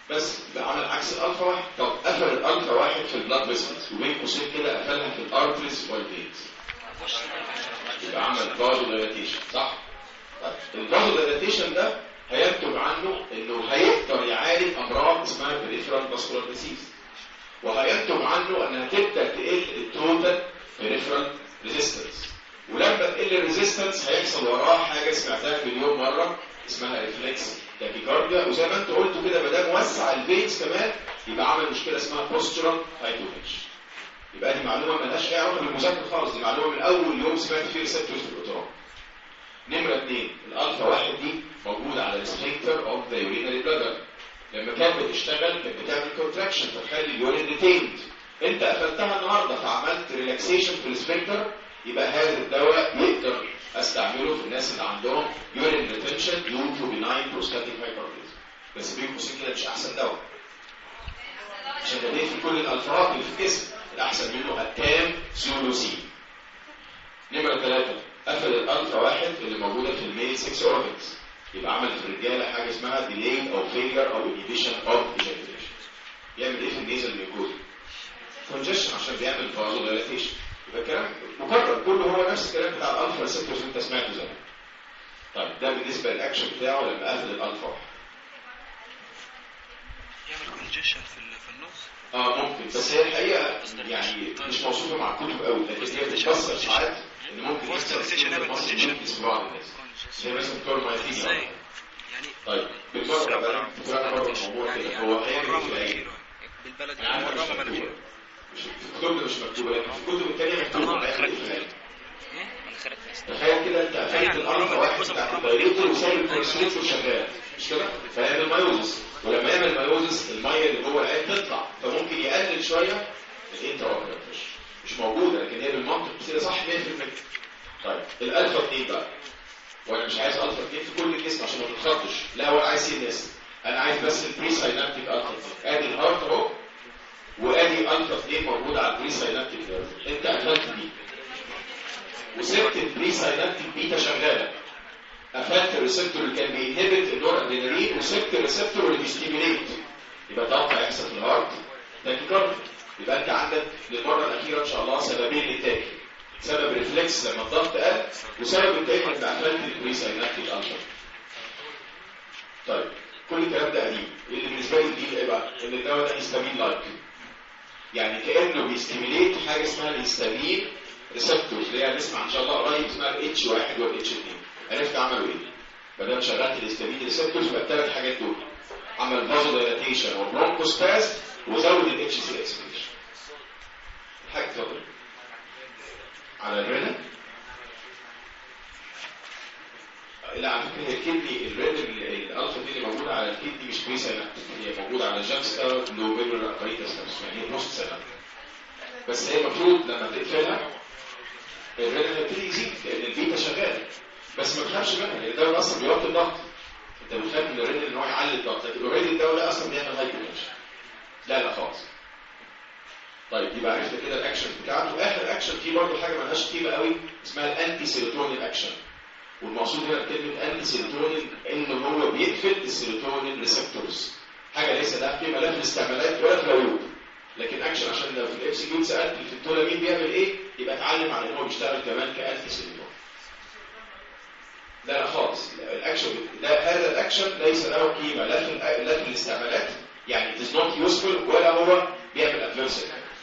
بس يبقى عمل عكس الالفا واحد. طب قفل الالفا واحد في البلاد فيسلز وبين قوسين كده قفلها في الارتريز والفينز، يبقى عمل بازو دايلاتيشن صح؟ طيب البازو دايلاتيشن ده هينتج عنه انه هيقدر يعالج امراض اسمها بريفرال فاسكولار ديسيز، وهينتج عنه انها تبدا تقل التوتال بريفرال ريزيستنس، ولما تقل الريزيستنس هيحصل وراه حاجه سمعتها مليون مره اسمها ريفلكس تاكيكارديا، وزي ما انت قلت كده ما دام وسع الفينز كمان يبقى عمل مشكله اسمها بوستشرال هايبوتنشن. يبقى دي معلومه مالهاش اي علاقه بالمذاكره خالص، دي معلومه من اول يوم سمعت فيه ريسبتورز في الاوترام. نمره اثنين الالفا واحد دي موجوده على السفنكتر اوف ذا يورينري بلادر، لما كانت بتشتغل كانت بتعمل كونتراكشن فتخلي اليورين ديتيند، انت قفلتها النهارده فعملت ريلاكسيشن في السفنكتر، يبقى هذا الدواء يقدر استعمله في الناس اللي عندهم يورين ريتنشن ديو تو بيناين بروستاتيك هايبرتنشن. بس بين قوسين كده مش احسن دواء عشان ده في كل الالفاظ اللي في الجسم، الاحسن منه التام سولوسين. نمره ثلاثه قفل الالفا واحد اللي موجوده في الميل سكس اورجنز، يبقى عمل في الرجاله حاجه اسمها ديلي او فيلر او انيبيشن اوف ايجاكيوليشن. يعمل ايه في النيزل ميوكوزا؟ كونجشن عشان بيعمل فازو دايلاتيشن. يبقى الكلام مكرر كله هو نفس الكلام بتاع الالفا ريسبتورز انت سمعته زمان. طيب ده بالنسبه للاكشن بتاعه لما قفل الالفا واحد. يعمل كونجشن في في النص؟ اه ممكن، بس هي الحقيقه يعني مش موصوفه مع الكتب قوي، لكن هي بتتفسر ساعات ان ممكن يحصل في بعض الناس زي مثلا دكتور مايتين يعني. طيب بالمره بقى بقى بره الموضوع كده هو هيعمل في العين بالبلد يعني مره مناخير مش في الكتب مش مكتوبه، لكن في الكتب الثانيه مكتوبه هيعمل في العين. تخيل كده انت قفلت الالفا واحد بتاعت الدايريتور وسايب الكونستريكتور شغال مش كده؟ فيعمل مايوزس، ولما يعمل مايوزس الميه اللي جوه العين تطلع، فممكن يقلل شويه الانترا اوكيولار بريشر. مش موجوده لكن هي بالمنطق كده صح مية في المية. طيب الالفا اثنين بقى، وانا مش عايز الفا اثنين في كل الجسم عشان ما تتخضش، لا هو عايز سي اس، انا عايز بس البري ساينابتيك الفا. ادي الهارت اهو وادي الفا اثنين موجوده على البري ساينابتيك نيرف، انت قفلت دي وسبت البري ساينابتيك بيتا شغاله، قفلت الريسبتور اللي كان بينهبت النور ادرينالين وسبت الريسبتور اللي بيستيميليت، يبقى توقع يحصل في الهارت تاكيكارديا. يبقى انت عندك للمره الاخيره ان شاء الله سببين للتاكي، سبب ريفلكس لما الضغط قل، وسبب التاني انك قفلت البري ساينابتيك الفا. طيب كل الكلام ده قديم، اللي بالنسبه لي جديد ايه بقى؟ ان الدواء ده هيستامين لايك، يعني كانه بيستيميليت حاجه اسمها الهيستامين ريسبتورز اللي هي هنسمع ان شاء الله قريب اسمها الاتش واحد والاتش اثنين. عرفت عملوا ايه؟ ما دام شغلت الهيستامين ريسبتورز يبقى الثلاث حاجات دول عمل فازو دايلاتيشن وبرونكوسباز وزود الاتش سي اكسبريشن. حاجه تفضل على الرنين. لا على فكره هي الكدني الرنين الالفا دي اللي موجوده على الكدني مش بري ساينابتيك، هي موجوده على جاكستا جلوبيرولار اباريتس يعني هي بوست ساينابتيك، بس هي المفروض لما تقفلها الرنين هيبتدي يزيد لان البيتا شغاله، بس ما تخافش منها لان الدواء اصلا بيوطي الضغط، انت بتخاف من الرنين ان هو يعلي الضغط، لكن اوريدي الدواء ده اصلا بيعمل هايبوتنشن. لا لا خالص. طيب يبقى عرفنا كده الاكشن بتاعته. اخر اكشن فيه برضه حاجه مالهاش قيمه قوي اسمها الانتي سيروتونين اكشن، والمقصود هنا بكلمه انتي سيروتونين ان هو بيقفل السيروتونين ريسبتورز، حاجه ليس لها قيمه لا في الاستعمالات ولا في العيوب، لكن اكشن عشان لو في الاف سي كيو سالت في التولامين بيعمل ايه يبقى اتعلم على ان هو بيشتغل كمان كانتي سيروتونين. لا لا خالص، الاكشن ده هذا الاكشن ليس له قيمه لا في لا في الاستعمالات، يعني it is not useful ولا هو بيعمل ادفيرس.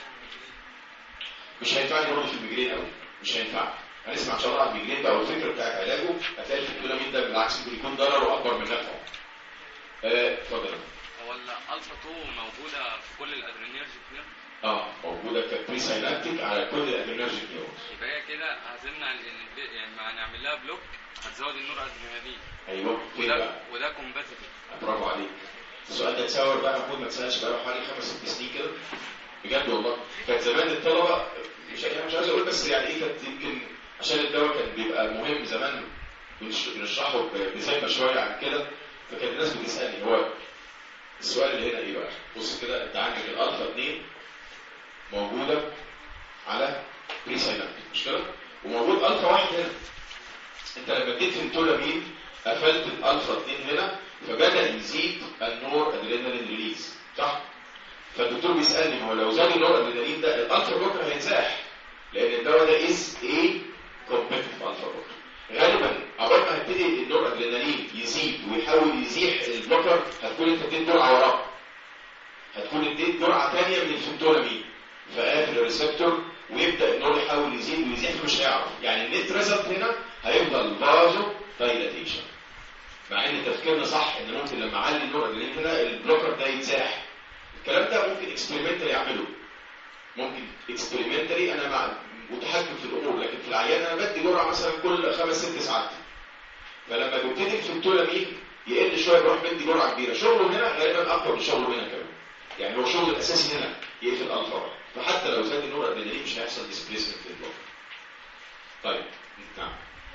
مش هينفعني برضه في الميجرين قوي، مش هينفع. هنسمع ان شاء الله عن الميجرين بقى والفكره بتاعت علاجه، هتلاقي الفيتامين ده بالعكس ممكن يكون ضرره اكبر من نفعه. اتفضل. هو الالفا اتنين موجوده في كل الادرينرجيك نيرف؟ اه موجوده كبري ساينابتيك على كل الادرينرجيك نيرف. يبقى هي كده هتمنع يعني ما هنعمل لها بلوك هتزود النور ادرينالين. ايوه وده وده كومباتيبل. برافو عليك. السؤال ده اتساور بقى المفروض ما اتسالش بقى حوالي خمس ست سنين كده بجد والله. كانت زمان الطلبه مش يعني مش عايز اقول بس يعني ايه كانت يمكن عشان الدواء كان بيبقى مهم زمان بنشرحه بزي شويه عن كده، فكان الناس بتسالني هو السؤال اللي هنا ايه بقى؟ بص كده انت عندك الالفا اثنين موجوده على بري ساينابتيك مش كده؟ وموجود الفا واحد هنا. انت لما اديت التولامين قفلت الالفا اثنين هنا فبدا يزيد النور ادرينالين ريليز، صح؟ فالدكتور بيسالني هو لو زاد النور ادرينالين ده الالفا بلوكر هينزاح، لان الدواء ده از ايه كومبيتيتيف الفا بلوكر. غالبا اول ما هيبتدي النور ادرينالين يزيد ويحاول يزيح البلوكر هتكون انت اديت جرعه وراه، هتكون اديت جرعه ثانيه من الفنتولامين فقافل الريسبتور ويبدا النور يحاول يزيد ويزيح مش هيعرف. يعني النت ريزلت هنا هيفضل فازو دايلاتيشن، مع ان تفكيرنا صح ان ممكن لما اعلي النور ادرينالين هنا البلوكر ده يتزاح. الكلام ده ممكن اكسبيرمنتالي يعمله، ممكن اكسبيرمنتالي انا مع متحكم في الامور، لكن في العيان انا بدي جرعه مثلا كل خمس ست ساعات، فلما بيبتدي الفنتولامين يقل شويه بروح بدي جرعه كبيره. شغله هنا غالبا اقوى من شغله هنا كمان، يعني هو شغله الاساسي هنا يقفل الالفا، فحتى لو زاد النور ادرينالين مش هيحصل ديسبليسمنت للبلوكر. طيب نعم.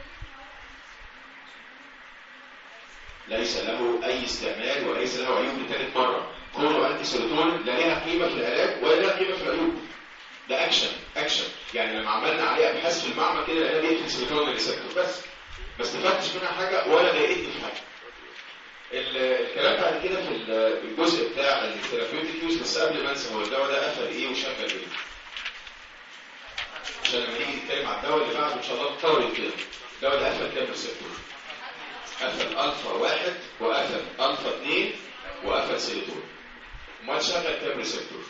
ليس له اي استعمال وليس له عيوب لثالث مره. كونه انتي سيروتونين لا لها قيمه في العلاج ولا لها قيمه في العيوب. ده اكشن اكشن يعني لما عملنا عليه ابحاث في المعمل كده لقينا بيقتل سيروتونين ريسبتور بس ما استفدتش منها حاجه ولا ضايقتني في حاجه. الكلام بعد كده في الجزء بتاع الثيرابيوتيك يوز، بس قبل ما انسى هو الدواء ده قفل ايه وشغل ايه؟ عشان لما نيجي نتكلم على الدواء اللي بعده ان شاء الله نطول كده. الدواء ده قفل كام ريسبتور؟ قفل الفا واحد وقفل الفا اثنين وقفل سيروتونين. امال شغل كام ريسبتور؟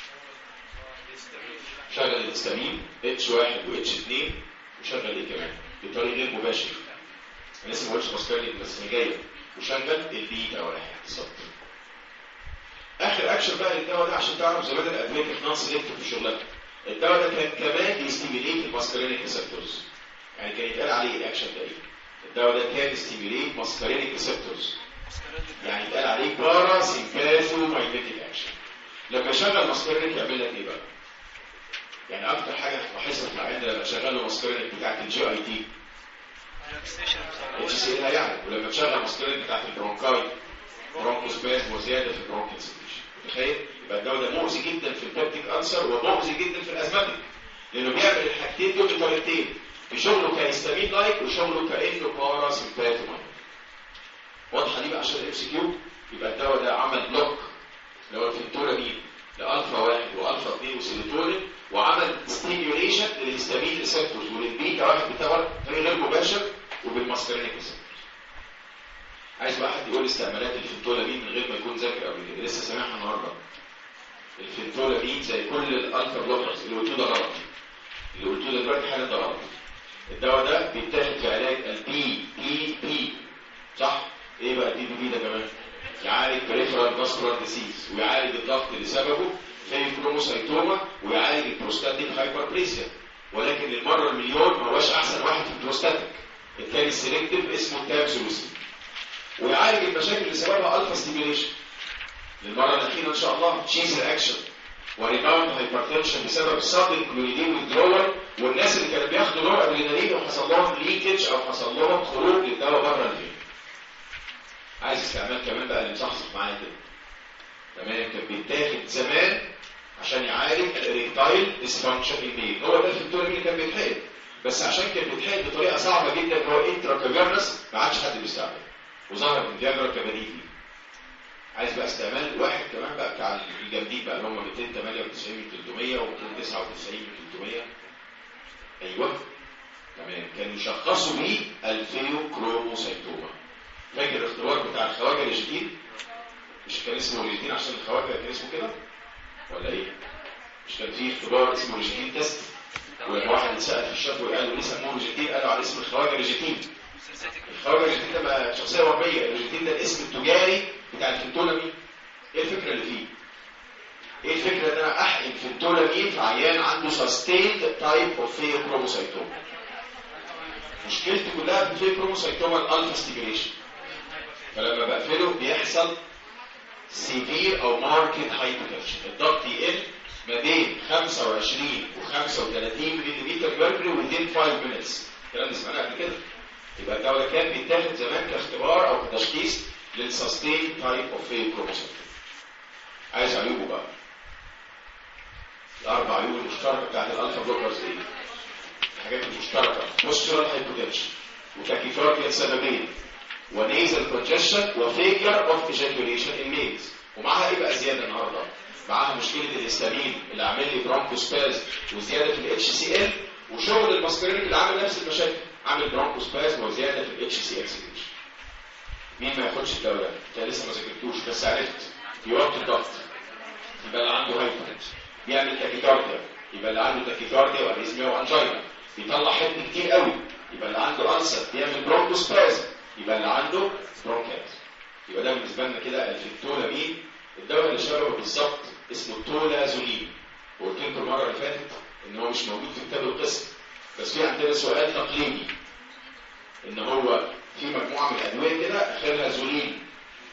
شغل الهستامين اتش واحد و اتش اثنين وشغل ايه كمان؟ بطريقه غير مباشره. انا لسه ما قلتش ماسكارينيك بس هي جايه. وشغل البيتا واحد بالظبط. اخر اكشن بقى للدواء ده عشان تعرف زمان الادويه كانت نون سيلكتيف في شغلها. الدواء ده كان كمان بيستيميليت الماسكارينيك ريسبتورز. يعني كان يتقال عليه الاكشن ده ايه؟ الدواء ده كان ستيميليت ماسكارينيك ريسبتورز. يعني يتقال عليه بارا سيمباثو مايليتيك اكشن. لما يشغل ماسكارينيك يعمل لك ايه بقى؟ يعني اكتر حاجه هتلاحظها في العيان لما تشغل له ماسكارينيك بتاعت الجي اي تي اتش سي ال يعني، ولما تشغل ماسكارينيك بتاعت البرونكاي برونكوسباز وزياده في البرونكيال سيتيشن. تخيل يبقى الدواء ده مؤذي جدا في البيبتيك انسر ومؤذي جدا في الازماتيك، لانه بيعمل الحاجتين دول بطريقتين، بشغله كهيستامين لايك وشغله كانه بارا سيمباثو مايليتيك. واضحه دي بقى عشان الام سي كيو. يبقى الدواء ده عمل بلوك اللي هو الفنتولامين لالفا واحد والفا اثنين وسيروتونين، وعمل ستيميوليشن للهستامين ريسبتورز وللبيتا واحد بتاعه بطريقه غير مباشر وبالماسكارينيك ريسبتورز. عايز بقى حد يقول استعمالات الفنتولامين من غير ما يكون ذاكر قبل كده، لسه سامعها النهارده. الفنتولامين زي كل الالفا بلوكرز اللي قلتوه ده غلط، اللي قلتوه ده دلوقتي حالا ده غلط. الدواء ده بيتاخد في علاج البي بي بي، صح؟ ايه بقى البي بي بي ده كمان؟ يعالج بريفرال فاسكولار ديسيز، ويعالج الضغط اللي سببه فيبروموسايتوما، ويعالج البروستاتيك هايبربليسيا. ولكن للمره المليون ما هوش احسن واحد في البروستاتيك، الثاني السيلكتيف اسمه تامسولوسين، ويعالج المشاكل اللي سببها الفا ستيميوليشن. للمره الاخيره ان شاء الله تشيز اكشن وريباوند هايبرتنشن بسبب السابلين كلوريدين ويدرول، والناس اللي كانوا بياخدوا نوع ادرينالين وحصل لهم ليكج او حصل لهم خروج للدواء بره الفين. عايز استعمال كمان بقى اللي مصحصح معايا كده. تمام. كان بيتاخد زمان عشان يعالج الاريكتايل ديسفانكشن في الميل، هو ده الفنتولامين اللي كان بيتحقن، بس عشان كان بيتحقن بطريقه صعبه جدا هو انترا كافيرنس ما عادش حد بيستعمله، وظهر من فياجرا كبديل. عايز بقى استعمال واحد كمان بقى بتاع الجامدين بقى اللي هم مئتين وثمانية وتسعين من ثلاثمية ومئتين وتسعة وتسعين من ثلاثمية. ايوه تمام. كانوا يشخصوا بيه الفيوكروموسايتوما. فاكر الاختبار بتاع الخواجه الريجيتين؟ مش كان اسمه ريجيتين عشان الخواجه كان اسمه كده ولا ايه؟ مش كان فيه اختبار اسمه ريجيتين تيست، ولما واحد اتسال في الشفوي قال له ليه سموه ريجيتين؟ قالوا على اسم الخواجه ريجيتين. الخواجه ريجيتين ده بقى شخصيه وهميه، الريجيتين ده الاسم التجاري بتاع الفنتولامين. ايه الفكره اللي فيه؟ ايه الفكره ان انا احقن فنتولامين في عيان عنده سستيند تايب اوف فيوكروموسايتوما؟ مشكلتي كلها في الفيوكروموسايتوما الالفا ستيميوليشن، فلما بقفله بيحصل سيفير او ماركت هايبوتنشن، الضغط يقل ما بين خمسة وعشرين و خمسة وثلاثين ملم ميركوري within خمس minutes. الكلام ده سمعناه قبل كده. يبقى الدواء ده كان بيتاخد زمان كاختبار او كتشخيص للسستين تايب اوف فيوكروموسايتوما. عايز عيوبه بقى. الاربع عيوب المشتركه بتاعت الالفا بلوكرز ايه؟ الحاجات المشتركه بوسترال هايبوتنشن وتاكيكارديا لسببين، ونيزل كونجشن وفيلير اوف ايجاكيوليشن ان ميلز. ومعاها ايه بقى زياده النهارده؟ معاها مشكله الهستامين اللي عامل لي برونكوسباز وزياده في الاتش سي ال، وشغل الماسكارينيك اللي عامل نفس المشاكل، عامل برونكوسباز وزياده في الاتش سي اكسكريشن. مين ما ياخدش الدواء ده؟ انت لسه ما ذاكرتوش بس عرفت. يوطي الضغط يبقى اللي عنده هايبرتنشن، بيعمل تاكيكارديا يبقى اللي عنده تاكيكارديا واريزميا وانجينا، بيطلع حمض كتير قوي يبقى اللي عنده ألسر، بيعمل برونكوسبازم يبقى اللي عنده برونكايتس. يبقى ده بالنسبه لنا كده الفيكتولامين. الدواء اللي شبهه بالظبط اسمه التولازولين، وقلت لكم المره اللي فاتت ان هو مش موجود في كتاب القسم، بس في عندنا سؤال تقليدي ان هو في مجموعه من الادويه كده اخرها زولين،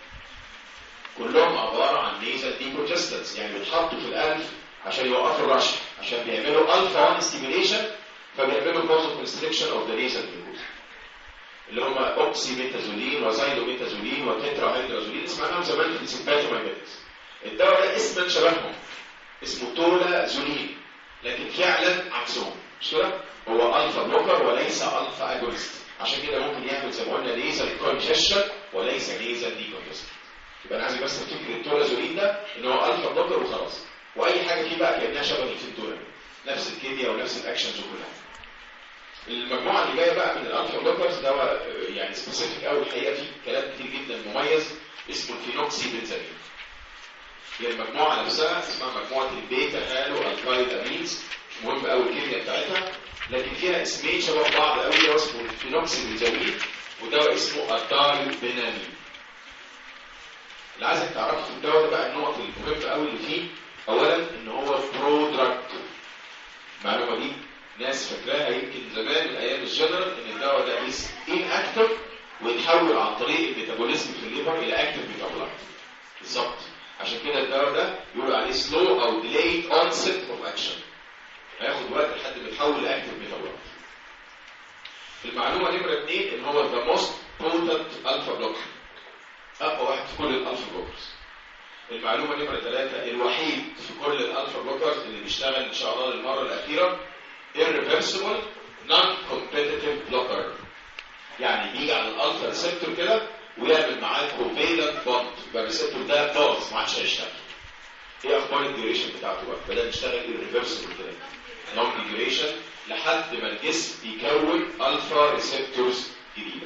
كلهم عباره عن نيزل ديكونجستنس، يعني بيتحطوا في الانف عشان يوقفوا الرشح، عشان بيعملوا الفا واحد ستيميليشن، فبيعملوا بوزو كونستريكشن اوف ذا نيزل ميوكوزا، اللي هم اوكسيميتازولين وزايلوميتازولين وتترا هيدرازولين، اسمعناهم زمان في السيمباتومايميتكس. الدواء ده اسما شبههم اسمه تولازولين، لكن فعلا عكسهم، مش كده؟ هو الفا بلوكر وليس الفا اجونست، عشان كده ممكن يعمل زي ما قلنا نيزل كونجشن وليس نيزل ديكونجستن. يبقى انا عايز بس افتكر التولازولين ده ان هو الفا بلوكر وخلاص، واي حاجه فيه بقى كانها شبه الفينتولامين، نفس الكيمياء ونفس الاكشنز وكلها. المجموعه اللي جايه بقى من الالفا بلوكرز ده يعني سبيسيفيك قوي الحقيقه، فيه كلام كتير جدا مميز اسمه الفينوكسي بنزامين. هي المجموعه نفسها اسمها مجموعه البيتا هالو الكايل امينز، مش مهم قوي الكيمياء بتاعتها، لكن فيها اسمين شبه بعض قوي، ده اسمه الفينوكسي بنزامين وده اسمه الدايبينامين. اللي عايزك تعرفه في الدواء ده بقى النقط المهمه قوي اللي فيه، اولا ان هو برو دراج. المعلومه دي ناس فاكراها يمكن زمان من ايام الجنرال ان الدواء ده اس ان اكتف ويتحول عن طريق الميتابوليزم في الليفر الى اكتف ميتابولايت بالظبط. عشان كده الدواء ده بيقولوا عليه سلو او ديليد اونست اوف اكشن، هياخد وقت لحد ما يتحول لاكتف ميتابولايت. المعلومه نمره اثنين ان هو ذا موست بوتنت الفا بلوكر، اقوى واحد في كل الالفا بلوكرز. المعلومه نمره ثلاثه الوحيد في كل الالفا بلوكرز اللي بيشتغل ان شاء الله للمره الاخيره irreversible non-competitive blocker، يعني بيجي على الالفا ريسبتور كده ويعمل معاه covalent bond، يبقى الريسبتور ده باظ ما عادش هيشتغل. ايه اخبار الديوريشن بتاعته بقى؟ بدا يشتغل irreversible كده long duration لحد ما الجسم يكون الفا ريسبتورز جديده.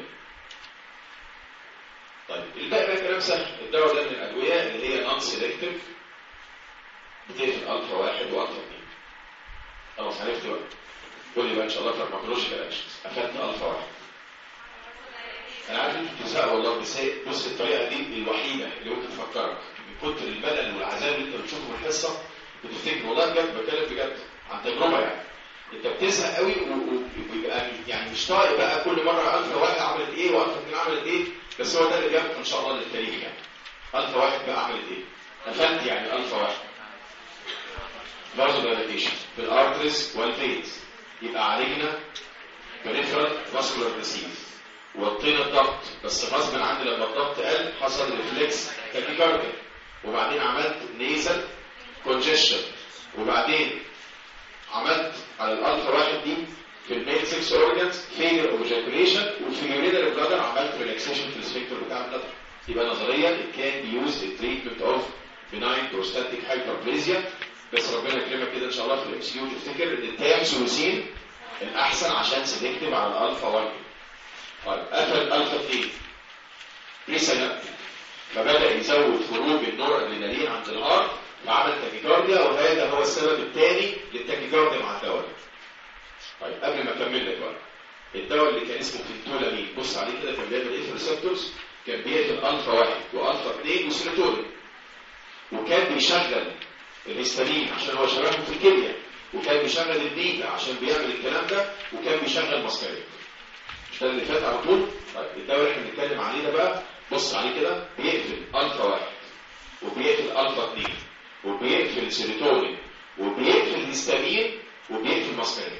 طيب الباقي بقى كلام سهل. الدواء ده من الادويه اللي هي نون سيلكتيف، بتقفل الفا واحد والفا اثنين. خلاص عرفت بقى. قول لي بقى ان شاء الله فارماكولوجيكال اكشنز. قفلت الفا واحد. انا عارف انت بتزهق والله، بس بص الطريقه دي الوحيده اللي ممكن تفكرك من كتر الملل والعذاب اللي انت بتشوفه في الحصه بتفتكر. والله بجد بتكلم بجد عن تجربه، يعني انت بتزهق قوي وبيبقى يعني مش طايق بقى كل مره الفا واحد عملت ايه والفا اثنين عملت ايه، بس هو ده اللي بيبقى ان شاء الله للتاريخ. يعني الفا واحد بقى عملت ايه؟ قفلت يعني الفا واحد برضه دايلاتيشن في الارتريز والفينز، يبقى عالجنا بريفرال فاسكولار ديسيز وطينا الضغط، بس غصب عني لما الضغط قل حصل ريفلكس تاكيكارديا، وبعدين عملت نيزل كونجيشن، وبعدين عملت على الالفا واحد دي في الميل سكس اورجانز فيلر اوف ايجاكوليشن، وفي اليورينري بلادر عملت ريلاكسيشن في السفنكتر بتاع البلادر. يبقى نظريا كان بيوز التريتمنت اوف بناين بروستاتيك هايبربليزيا. بس ربنا يكرمك كده ان شاء الله في الام سي يو تفتكر ان التامسولوسين الاحسن عشان سيلكتيف على الالفا واحد. طيب قفل الالفا اثنين بريساينابتيك، فبدا يزود خروج النور ادرينالين عند الهارت فعمل تاكيكارديا، وهذا هو السبب الثاني للتاكيكارديا مع الدواء. طيب قبل ما اكمل لك بقى الدواء اللي كان اسمه فينتولامين، بص عليه كده كان بيعمل ايه في الريسبتورز؟ كان بيقتل الفا واحد والفا اثنين وسيروتونين، وكان بيشغل الهستامين عشان هو شبههم في الكيمياء، وكان بيشغل البيتا عشان بيعمل الكلام ده، وكان بيشغل ماسكارين. مش ده اللي فات على طول؟ طيب الدواء اللي احنا بنتكلم عليه ده بقى بص عليه كده بيقتل الفا واحد وبيقتل الفا اثنين وبيقتل سيروتونين وبيقتل الهستامين وبيقتل ماسكارين.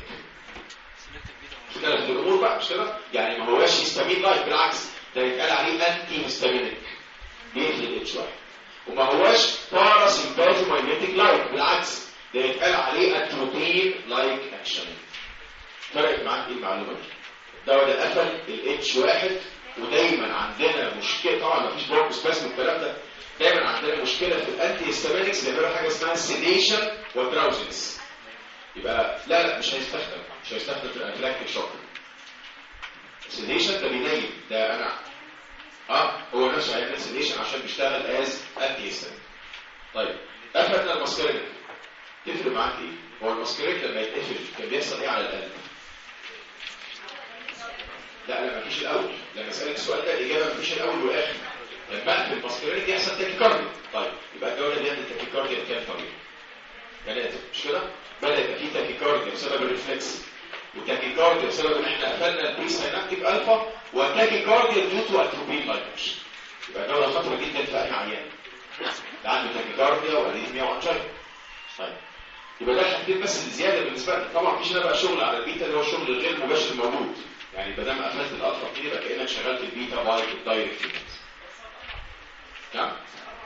ثلاث الامور بقى مش كده؟ يعني ما هواش هستامين لايك، بالعكس ده يتقال عليه انتي هستامينيك، بيقتل الاتش واحد. وما هواش باراسيمباثومايميتيك لايك، بالعكس ده يتقال عليه اتروبين لايك اكشن. فرقت معاك ايه المعلومه دي؟ الدواء ده قفل الاتش واحد ودايما عندنا مشكله، طبعا مفيش برونكوس بس والكلام ده، دايما عندنا مشكله في الانتي هيستامينكس بيعملوا حاجه اسمها سيديشن ودراوزنس. يبقى لا لا مش هيستخدم مش هيستخدم في الانفلاكتيك شوك. السيديشن ده بينيم، ده انا اه هو نفسه هيعمل سيديشن عشان بيشتغل از انتي هيستامين. طيب قفلنا الماسكارينك، تفرق معاك ايه؟ هو الماسكارينك لما يتقفل كان بيحصل ايه على القلب؟ لا لا مفيش الاول، لما اسالك السؤال ده الاجابه مفيش الاول والاخر. لما اقفل الماسكارينك يحصل تاكيكارديا. طيب يبقى الجو ده بيعمل تاكيكارديا بكام طريقه؟ ثلاثه مش كده؟ بدا يبقى في تاكيكارديا بسبب الريفلكس، وتاكيكارديا بسبب ان احنا قفلنا البري ساينابتيك الفا، وتاكيكارديا ديو تو اتروبين لايكوش. يبقى الجو ده خطر جدا في اي عيان. ده عنده تاكيكارديا واريثميا وانجينا. طيب يبقى ده حاجتين بس الزياده بالنسبه لنا. طبعا مفيش هنا بقى شغل على البيتا اللي هو الشغل الغير مباشر موجود. يعني ما دام قفلت الالفا كتير يبقى كانك شغلت البيتا باي الدايركت. نعم؟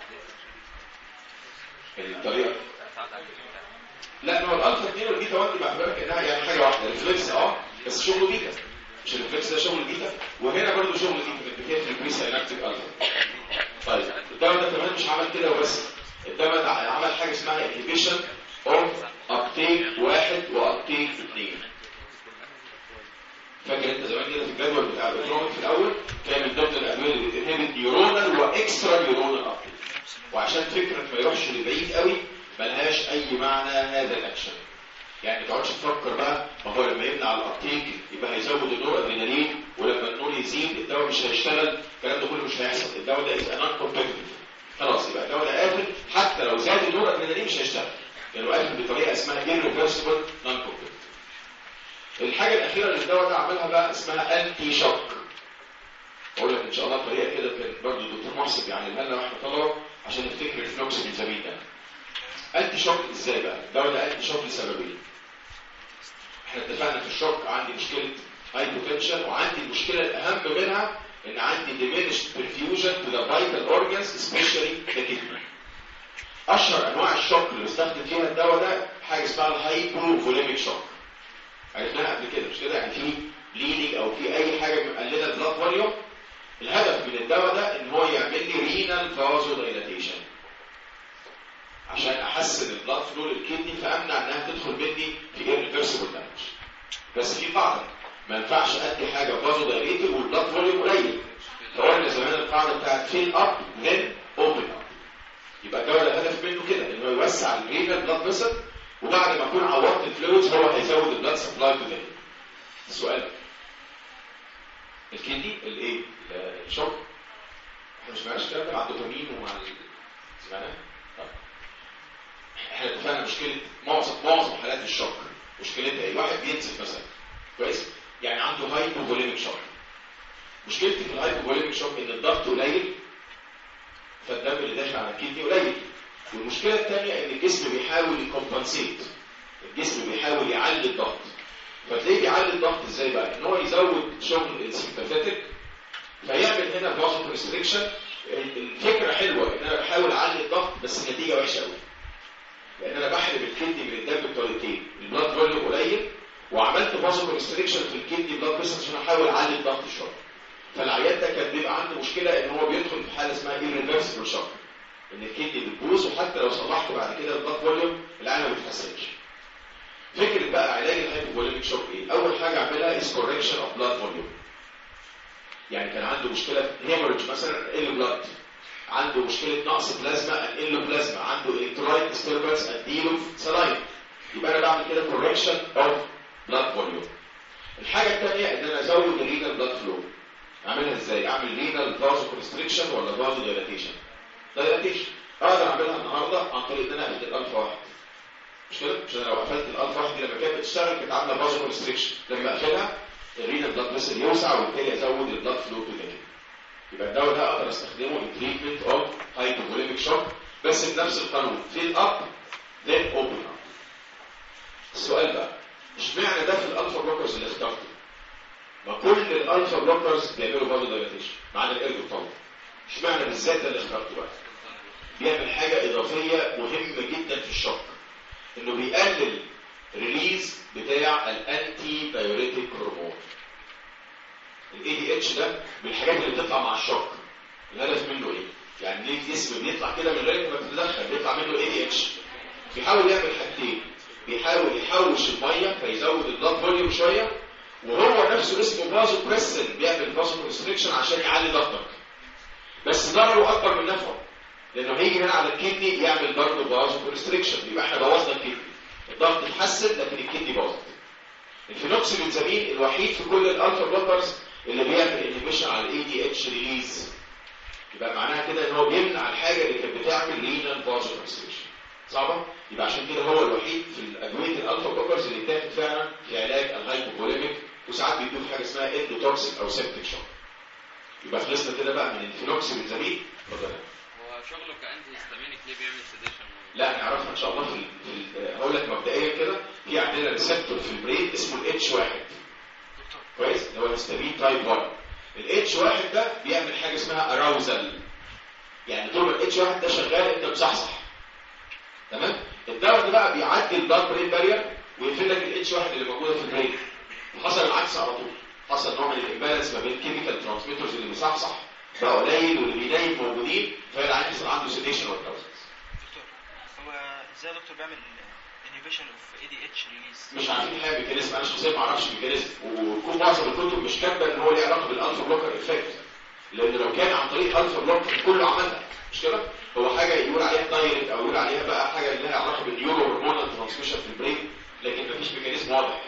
الطريقه لا هو الالفا اثنين والبيتا واحد بعتبرها كانها يعني حاجه واحده، ريفلكس اه بس شغله بيتا. مش الريفلكس ده شغل بيتا، وهنا برضه شغل بيتا بتكتب البري ساينابتيك الفا. طيب الدواء ده كمان مش عمل كده وبس، الدواء ده عمل حاجه اسمها انهبيشن اوف ابتيك واحد وابتيك اثنين. فاكر انت زمان كده في الجدول بتاع البروتوميك في الاول كان من ضمن الادويه اللي بتنهبت نيورونال واكسترا نيورونال ابتيك، وعشان فكرك ما يروحش لبعيد قوي ملهاش اي معنى هذا الاكشن. يعني ما تقعدش تفكر بقى ما هو لما يمنع الابتيك يبقى هيزود النور ادرينالين، ولما النور يزيد الدواء مش هيشتغل، الكلام ده كله مش هيحصل. الدواء ده از نون كومبيتيتيف، خلاص يبقى الدواء ده قافل. حتى لو زاد النور ادرينالين مش هيشتغل، لانه يعني قافل بطريقه اسمها irreversible non competitive. الحاجه الاخيره اللي الدواء ده عملها بقى اسمها انتي شوك. اقول لك ان شاء الله طريقه كده كان برضه الدكتور محسن بيعلمها لنا واحنا طلبه عشان نفتكر الفلوكسبنزامين ده. انتي شوك ازاي بقى؟ الدواء ده انتي شوك لسببين. احنا اتفقنا في الشوك عندي مشكله هايبوتنشن، وعندي المشكله الاهم منها ان عندي diminished perfusion to the vital organs especially the kidney. اشهر انواع الشوك اللي بستخدم فيها الدواء ده حاجه اسمها الهايبوفوليميك شوك. عرفناها قبل كده مش كده؟ يعني في بليدنج او في اي حاجه مقلله البلاد فوليوم. الهدف من الدواء ده ان هو يعمل لي رينال فازو دايلاتيشن عشان احسن البلاد فلو للكدني، فامنع انها تدخل مني في irreversible damage. بس في قاعده ما ينفعش ادي حاجه فازو دايليتد والبلاد فوليوم قليل. فقلنا زمان القاعده بتاعت فيل اب ذن اوبن اب. يبقى الدواء ده الهدف منه كده ان هو يوسع الرينال بلاد فيسل، وبعد ما اكون عوضت الفلويدز هو هيزود البلاد سبلاي تو ذا. السؤال الكدني الايه؟ الشوك. احنا مش معناش الكلام ده مع الدوبامين ومع سمعناه؟ احنا اتفقنا مشكله معظم معظم حالات الشوك مشكلتها ايه؟ واحد بينزف مثلا كويس؟ يعني عنده هايبوفوليميك شوك. مشكلتي في الهايبوفوليميك شوك ان الضغط قليل، فالدم اللي داخل على الكدني قليل. والمشكله الثانيه ان الجسم بيحاول يكمبنسيت، الجسم بيحاول يعلي الضغط. فتلاقيه بيعلي الضغط ازاي بقى؟ ان هو يزود شغل السيمباثيتك فيعمل هنا فازو ريستريكشن. الفكره حلوه ان انا بحاول اعلي الضغط بس النتيجه وحشه قوي، لان انا بحرم الكدني من الدم بطريقتين، البلاد فوليوم قليل وعملت فازو ريستريكشن في الكدني بلاد فيسل عشان احاول اعلي الضغط شويه. فالعيان ده كان بيبقى عنده مشكله ان هو بيدخل في حاله اسمها irreversible shock، ان الكدني بتبوظ وحتى لو صلحت بعد كده البلاد فوليوم العيان ما بيتحسنش. فكره بقى علاج الهايبوفوليميك شوك ايه؟ اول حاجه اعملها is correction of blood volume. يعني كان عنده مشكله هيموريدج مثلا ال بلاد، عنده مشكله نقص بلازما انقله بلازما، عنده الكترولايت ديستربنس اديله سلاين، يبقى انا بعمل كده كوركشن اوف بلاد فوليوم. الحاجه الثانيه ان انا ازود الرينال بلاد فلو. اعملها ازاي؟ اعمل رينال فازو كونستريكشن ولا فازو دايلاتيشن؟ دايلاتيشن. اقدر اعملها النهارده عن طريق ان انا اقفل الالفا واحد. مش كده؟ عشان لو قفلت الالفا واحد دي لما كانت بتشتغل كانت عامله فازو كونستريكشن، لما اقفلها الرينال بلاد فيسل يوسع وبالتالي ازود البلاد فلو تو ذا. يبقى الدواء ده اقدر استخدمه in treatment of hypoglycemic shock بس بنفس القانون fill up then open up. السؤال بقى اشمعنى ده في الالفا بلوكرز اللي اخترته؟ ما كل الالفا بلوكرز بيعملوا فازو دايلاتيشن ما عدا الارجو طبعا. اشمعنى بالذات ده اللي اخترته بقى؟ بيعمل حاجه اضافيه مهمه جدا في الشوك، انه بيقلل ريليز بتاع الانتي دايوريتيك هرمون. الاي دي اتش ده من الحاجات اللي بتطلع مع الشوك. الهدف منه ايه؟ يعني ليه الجسم بيطلع كده من غير ما تتدخل، بيطلع منه اي دي اتش، بيحاول يعمل حاجتين، بيحاول يحوش الميه فيزود البلاد فوليوم شويه، وهو نفسه اسمه فازو بريسن، بيعمل فازو كونستريكشن عشان يعلي ضغطك. بس ضرره اكبر من نفعه، لانه هيجي هنا على الكدني يعمل برضه فازو كونستريكشن، يبقى احنا بوظنا الكدني. الضغط اتحسن لكن الكدني باظت. الفينوكسيبنزامين الوحيد في كل الالفا بلوكرز اللي بيعمل انهبيشن على الاي دي اتش ريليز، يبقى معناها كده ان هو بيمنع الحاجه اللي كانت بتعمل رينال فازو كونستريكشن. صعبه؟ يبقى عشان كده هو الوحيد في الادويه الالفا بلوكرز اللي بتاخد فعلا في علاج الهايبوفوليميك، وساعات بيدوه حاجه اسمها اندوتوكسيك او سيبتيك شوك. يبقى خلصنا كده بقى من الفينوكسيبنزامين. اتفضل. هو شغله كأنتي هيستامينيك ليه بيعمل سيديشن؟ لا نعرفها ان شاء الله في, في هقول لك مبدئيا كده. في عندنا ريسبتور في البرين اسمه الاتش واحد. كويس؟ اللي هو الهستامين تايب واحد. الاتش واحد ده بيعمل حاجه اسمها اراوزل. يعني طول ما الاتش واحد ده شغال انت مصحصح. تمام؟ الدواء ده بقى بيعدي البلاد برين بارير ويقفل لك الاتش واحد اللي موجوده في البرين. وحصل العكس على طول. حصل نوع من الامبالانس ما بين الكيميكال ترانسميترز اللي بيصحصح بقى قليل واللي بينيم موجودين، فيبقى عندي عنده سيديشن وكاوزنس. هو ازاي يا دكتور بيعمل انهبيشن اوف اي دي اتش ريليز؟ مش عارفين حاجه ميكانيزم، انا شخصيا ما اعرفش ميكانيزم، وكل معظم الكتب مش كاتبه ان هو ليه علاقه بالالفا بلوكر افكت، لان لو كان عن طريق الفا بلوكر كله عملها مش كده. هو حاجه يقول عليها دايركت او يقول عليها بقى حاجه لها علاقه بالنيورو هرمونال ترانسميشن في البرين، لكن مفيش ميكانيزم واضح.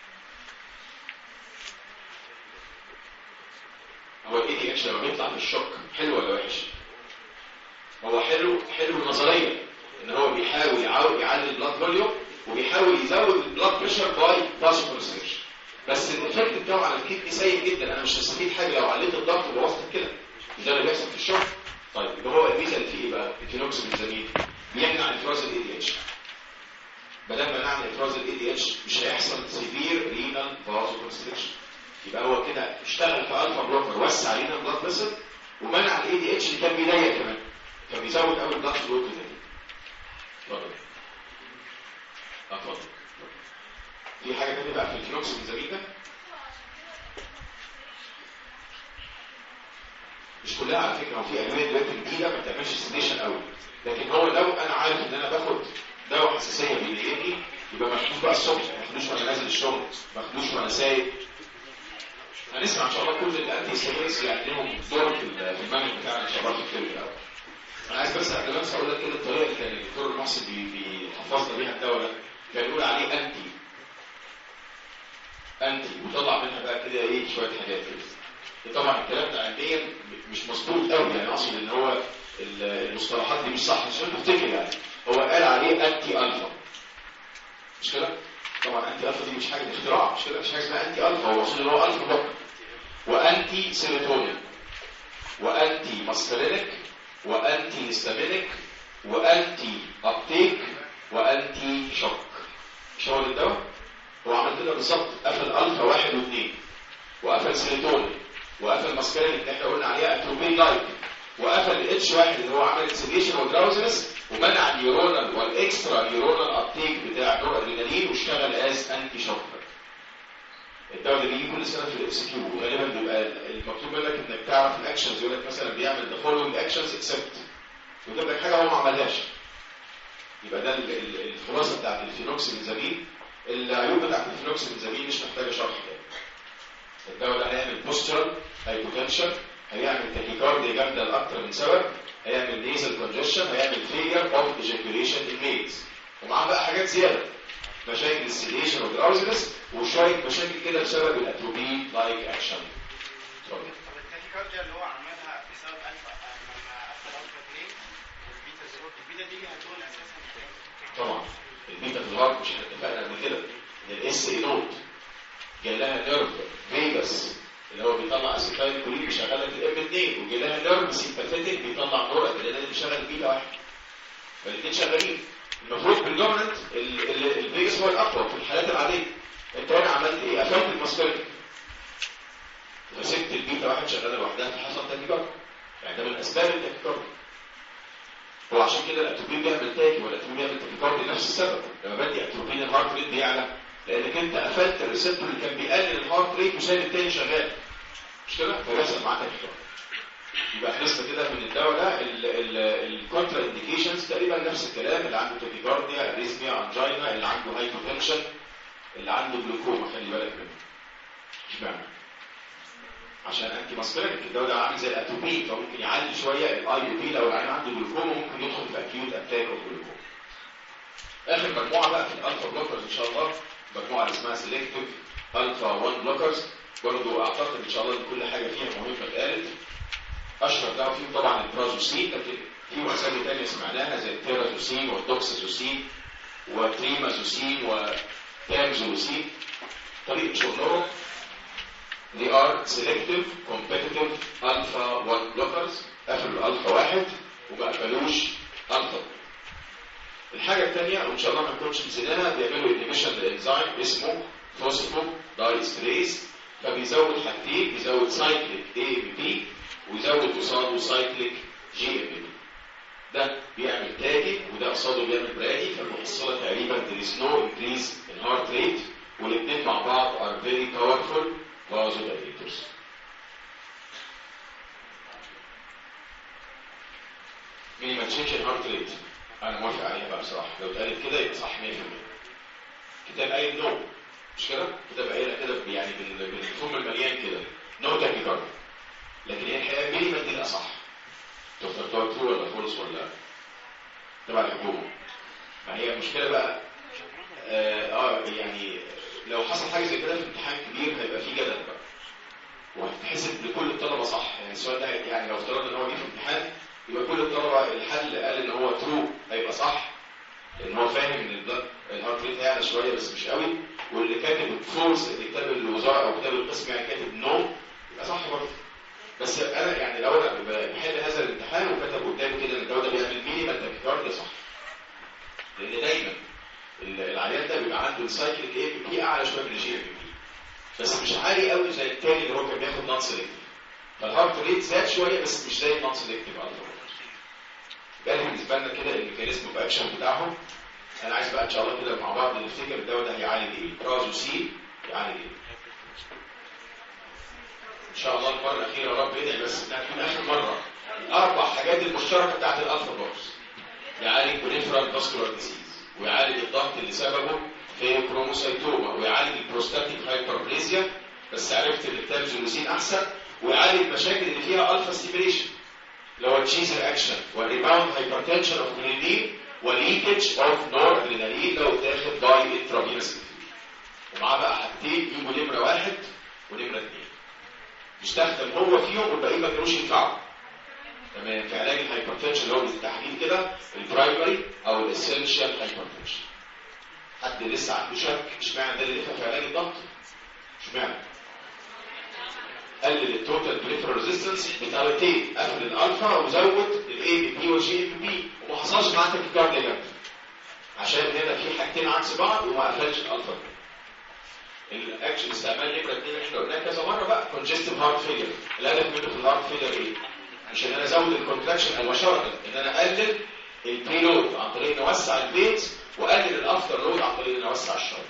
هو الاي دي اتش لما بيطلع في الشوك حلو ولا وحش؟ هو حلو حلو نظريا ان هو بيحاول يعلي البلاد فوليوم وبيحاول يزود البلاد بريشر باي فازو كونستريكشن، بس الايفكت بتاعه على الكدني سيء جدا. انا مش هستفيد حاجه لو عليت الضغط وبوظت كده. ده اللي بيحصل في الشوك. طيب يبقى هو الميزه اللي فيه ايه بقى؟ الفينوكسيبنزامين بيمنع افراز الاي دي اتش. بدل ما نعمل افراز الاي دي اتش مش هيحصل سيفير رينال فازو كونستريكشن. يبقى هو كده اشتغل في الفا بلوكر، وسع علينا البلاد فيسل ومنع الاي دي اتش اللي كان بيضيق كمان، كان بيزود قوي البلاد فلو كده. اتفضل. اتفضل. في حاجه ثانيه بقى في الفينوكسيبنزامين ده؟ مش كلها على فكره، هو في ادويه دلوقتي جديده ما بتعملش سيديشن قوي، لكن هو لو انا عارف ان انا باخد دواء حساسيه بيضايقني يبقى ما اخدوش بقى الصبح، ما اخدوش وانا نازل الشغل، ما اخدوش وانا سايق. هنسمع ان شاء الله كل الانتي ستيرويدز اللي عندهم دور في المنهج بتاعنا ان شاء الله في الفيلم الاول. انا عايز بس قبل ما انسى اقول لك كده الطريقه اللي كان الدكتور المحسن بيحفظنا بيها الدواء ده، كان يقول عليه انتي انتي وطلع منها بقى كده ايه شويه حاجات كده. طبعا الكلام ده علميا مش مظبوط قوي، يعني اقصد ان هو المصطلحات دي مش صح، مش بفتكر يعني. هو قال عليه انتي الفا مش كده؟ طبعا انتي الفا دي مش حاجه اختراع، مش كده؟ مش حاجه اسمها انتي الفا، هو اصلا هو الفا بلوكر وانتي سيروتونين وانتي ماسكارينيك وانتي هيستامينيك وانتي ابتيك وانتي شوك. مش هو الدواء؟ هو عمل كده بالظبط، قفل الفا واحد واثنين وقفل سيروتونين وقفل ماسكارينيك اللي احنا قلنا عليها اتروبين لايك وقفل الاتش واحد اللي هو عمل سيديشن ودراوزنس ومنع النيورونال والاكسترا نيورونال ابتيك بتاع نور ادرينالين واشتغل از انتي شوك. الدواء ده بيجي كل سنه في الاكس كيو، وغالبا بيبقى المطلوب منك انك تعرف الاكشنز، يقول لك مثلا بيعمل ذا فولوينج اكشنز اكسبت، ويجيب لك حاجه هو ما عملهاش. يبقى ده الخلاصه بتاعت الفينوكسيبنزامين. العيوب بتاعت الفينوكسيبنزامين مش محتاجه شرح يعني. الدواء ده هيعمل بوسترال هايبوتنشن، هيعمل تاكيكارديا جامده لاكثر من سبب، هيعمل نيزل كونجشن، هيعمل فيلير اوف ايجاكيوليشن ان ميلز، ومعاه بقى حاجات زياده، مشاكل السيديشن والدراوزنس وشويه مشاكل كده بسبب الاتروبين لايك اكشن. طب التاكيكارديا اللي هو عملها بسبب الفا لما قفل الفا اثنين والبيتا زيرو، البيتا دي ليها دور اساسا؟ طبعا البيتا في الهارت مش اتفقنا قبل كده ان الاس اي نوت جاي لها نيرف فيجاس اللي هو بيطلع اسيتايل كولين بيشغلها في الام اثنين، وجاي لها نيرف سيمباثيتيك بيطلع نور ادرينالين بيشغل البيتا واحد، فالاثنين شغالين. المفروض بالدوميننت الفيجاس هو الاقوى في الحالات العاديه. انت هنا عملت ايه؟ قفلت الماسكارينيك فسبت البيتا واحد شغاله لوحدها فحصل تاكيكارديا، يعني ده من اسباب التاكيكارديا. هو عشان كده الاتروبين بيعمل تاكي والاتروبين بيعمل تاكيكارديا نفس السبب. لما بدي اتروبين الهارت ريت بيعلى لانك انت قفلت الريسبتور اللي كان بيقلل الهارت ريت وسايب التاني شغال، مش كده؟ فبيحصل معاه تاكيكارديا. يبقى خلصنا كده من الدواء ده. الكونترا انديكيشنز تقريبا نفس الكلام، اللي عنده تاكيكارديا، اريثميا، انجينا، اللي عنده هايبوتنشن، اللي عنده جلوكوما، خلي بالك منه. اشمعنى؟ عشان انتي ماسكرينك، الدواء ده عامل زي الاتوبي، فممكن يعلي شويه الاي يو بي. لو العيان عنده جلوكوما ممكن يدخل في اكيوت اتاك اوف جلوكوما. اخر مجموعه بقى في الالفا بلوكرز ان شاء الله، مجموعه اللي اسمها سيلكتيف الفا واحد بلوكرز. برضه اعتقد ان شاء الله ان كل حاجه فيها مهمه اتقالت. اشهر دواء فيهم طبعا البرازوسين، لكن في اسامي ثانيه سمعناها زي التيرازوسين والدوكسازوسين وتريمازوسين وتامزوسين. طريقه شغلهم they are selective competitive alpha one blockers. قفلوا الالفا واحد وما قفلوش الفا. الحاجه الثانيه وان شاء الله ما نكونش نسيناها، بيعملوا انيبيشن لانزيم اسمه فوسفو دايستريز، فبيزود حاجتين، بيزود سايكليك اي ام بي ويزود قصاده سايكليك جي ام بي. ده بيعمل تاجي وده قصاده بيعمل برادي، فالمحصله تقريبا there is no increase in heart rate، والاثنين مع بعض are very powerful vasodilators. مينيمال تشينج ان هارت ريت انا موافق عليها بقى بصراحه، لو اتقالت كده يبقى صح مية في المية. كتاب قايل نو، مش كده؟ كتاب قايلها كده يعني بالفم المليان كده نو تاكيكارديا، لكن هي الحقيقه مينيمال دي الاصح. تختار ترو ولا فولس ولا تبع الحكومه؟ ما هي المشكله بقى اه, آه يعني لو حصل حاجه زي كده في امتحان كبير هيبقى في جدل بقى، وهتتحسب لكل الطلبه صح. يعني السؤال ده يعني لو افترضنا ان هو جه في امتحان يبقى كل الطلبه الحل قال ان هو ترو هيبقى صح، لان هو فاهم ان الهارت ريت هيعلى شويه بس مش قوي، واللي كاتب فولس اللي كتاب الوزاره او كتاب القسم يعني كاتب نو يبقى صح برضه. بس انا يعني لو انا بحل هذا الامتحان وكتب قدامي كده ان الدواء ده بيعمل مينيمال تاكيكارديا صح، لان دايما العيان ده بيبقى عنده السايكليك اي بي بي اعلى شويه من الجي ام بي، بس مش عالي قوي زي الثاني اللي هو كان بياخد نون سيلكتيف. فالهارت ريت زاد شويه بس مش زي النون سيلكتيف الفا. ده بالنسبه لنا كده الميكانيزم اوف اكشن بتاعهم. انا عايز بقى ان شاء الله كده مع بعض نفتكر الدواء ده هيعالج ايه؟ برازوسين يعالج ايه؟ ان شاء الله المره الاخيره يا رب ادعي بس انها تكون اخر مره. الاربع حاجات المشتركه بتاعت الالفا بلوكس، يعالج بريفرال فاسكولار ديزيز، ويعالج الضغط اللي سببه في كروموسايتوما، ويعالج البروستاتيك هايبربليزيا بس عرفت ان التامزولوسين احسن، ويعالج مشاكل اللي فيها الفا ستيميليشن اللي هو التشيز رياكشن والريباوند هايبرتنشن اوف جليدين وليكج اوف نور ادرينالين لو اتاخد باي انترافينوس. ومعاه بقى حاجتين يجوا نمره واحد ونمره اثنين، يستخدم هو فيهم والباقيين ما كانوش ينفعوا. تمام. في علاج الهايبرتنشن اللي هو بالتحديد كده البرايمري او الاسينشال هايبرتنشن. حد لسه عنده شك اشمعنى ده اللي في علاج الضغط؟ اشمعنى؟ قلل التوتال بريفرال ريزيستنس بطريقتين، قفل الالفا وزود الاي بي بي والجي ام بي، وما حصلش معاه تاكيكارديا جامده. عشان هنا في حاجتين عكس بعض وما قفلش الالفا. الاكشن استعمال نمره اثنين احنا قلناها كذا مره بقى كونجستيف هارت فيلير. الهدف منه في الهارت فيلير ايه؟ عشان انا ازود الكونتراكشن مباشره، ان انا اقلل البريلود عن طريق ان اوسع الفينز، واقلل الافتر لود عن طريق ان اوسع الشرايين.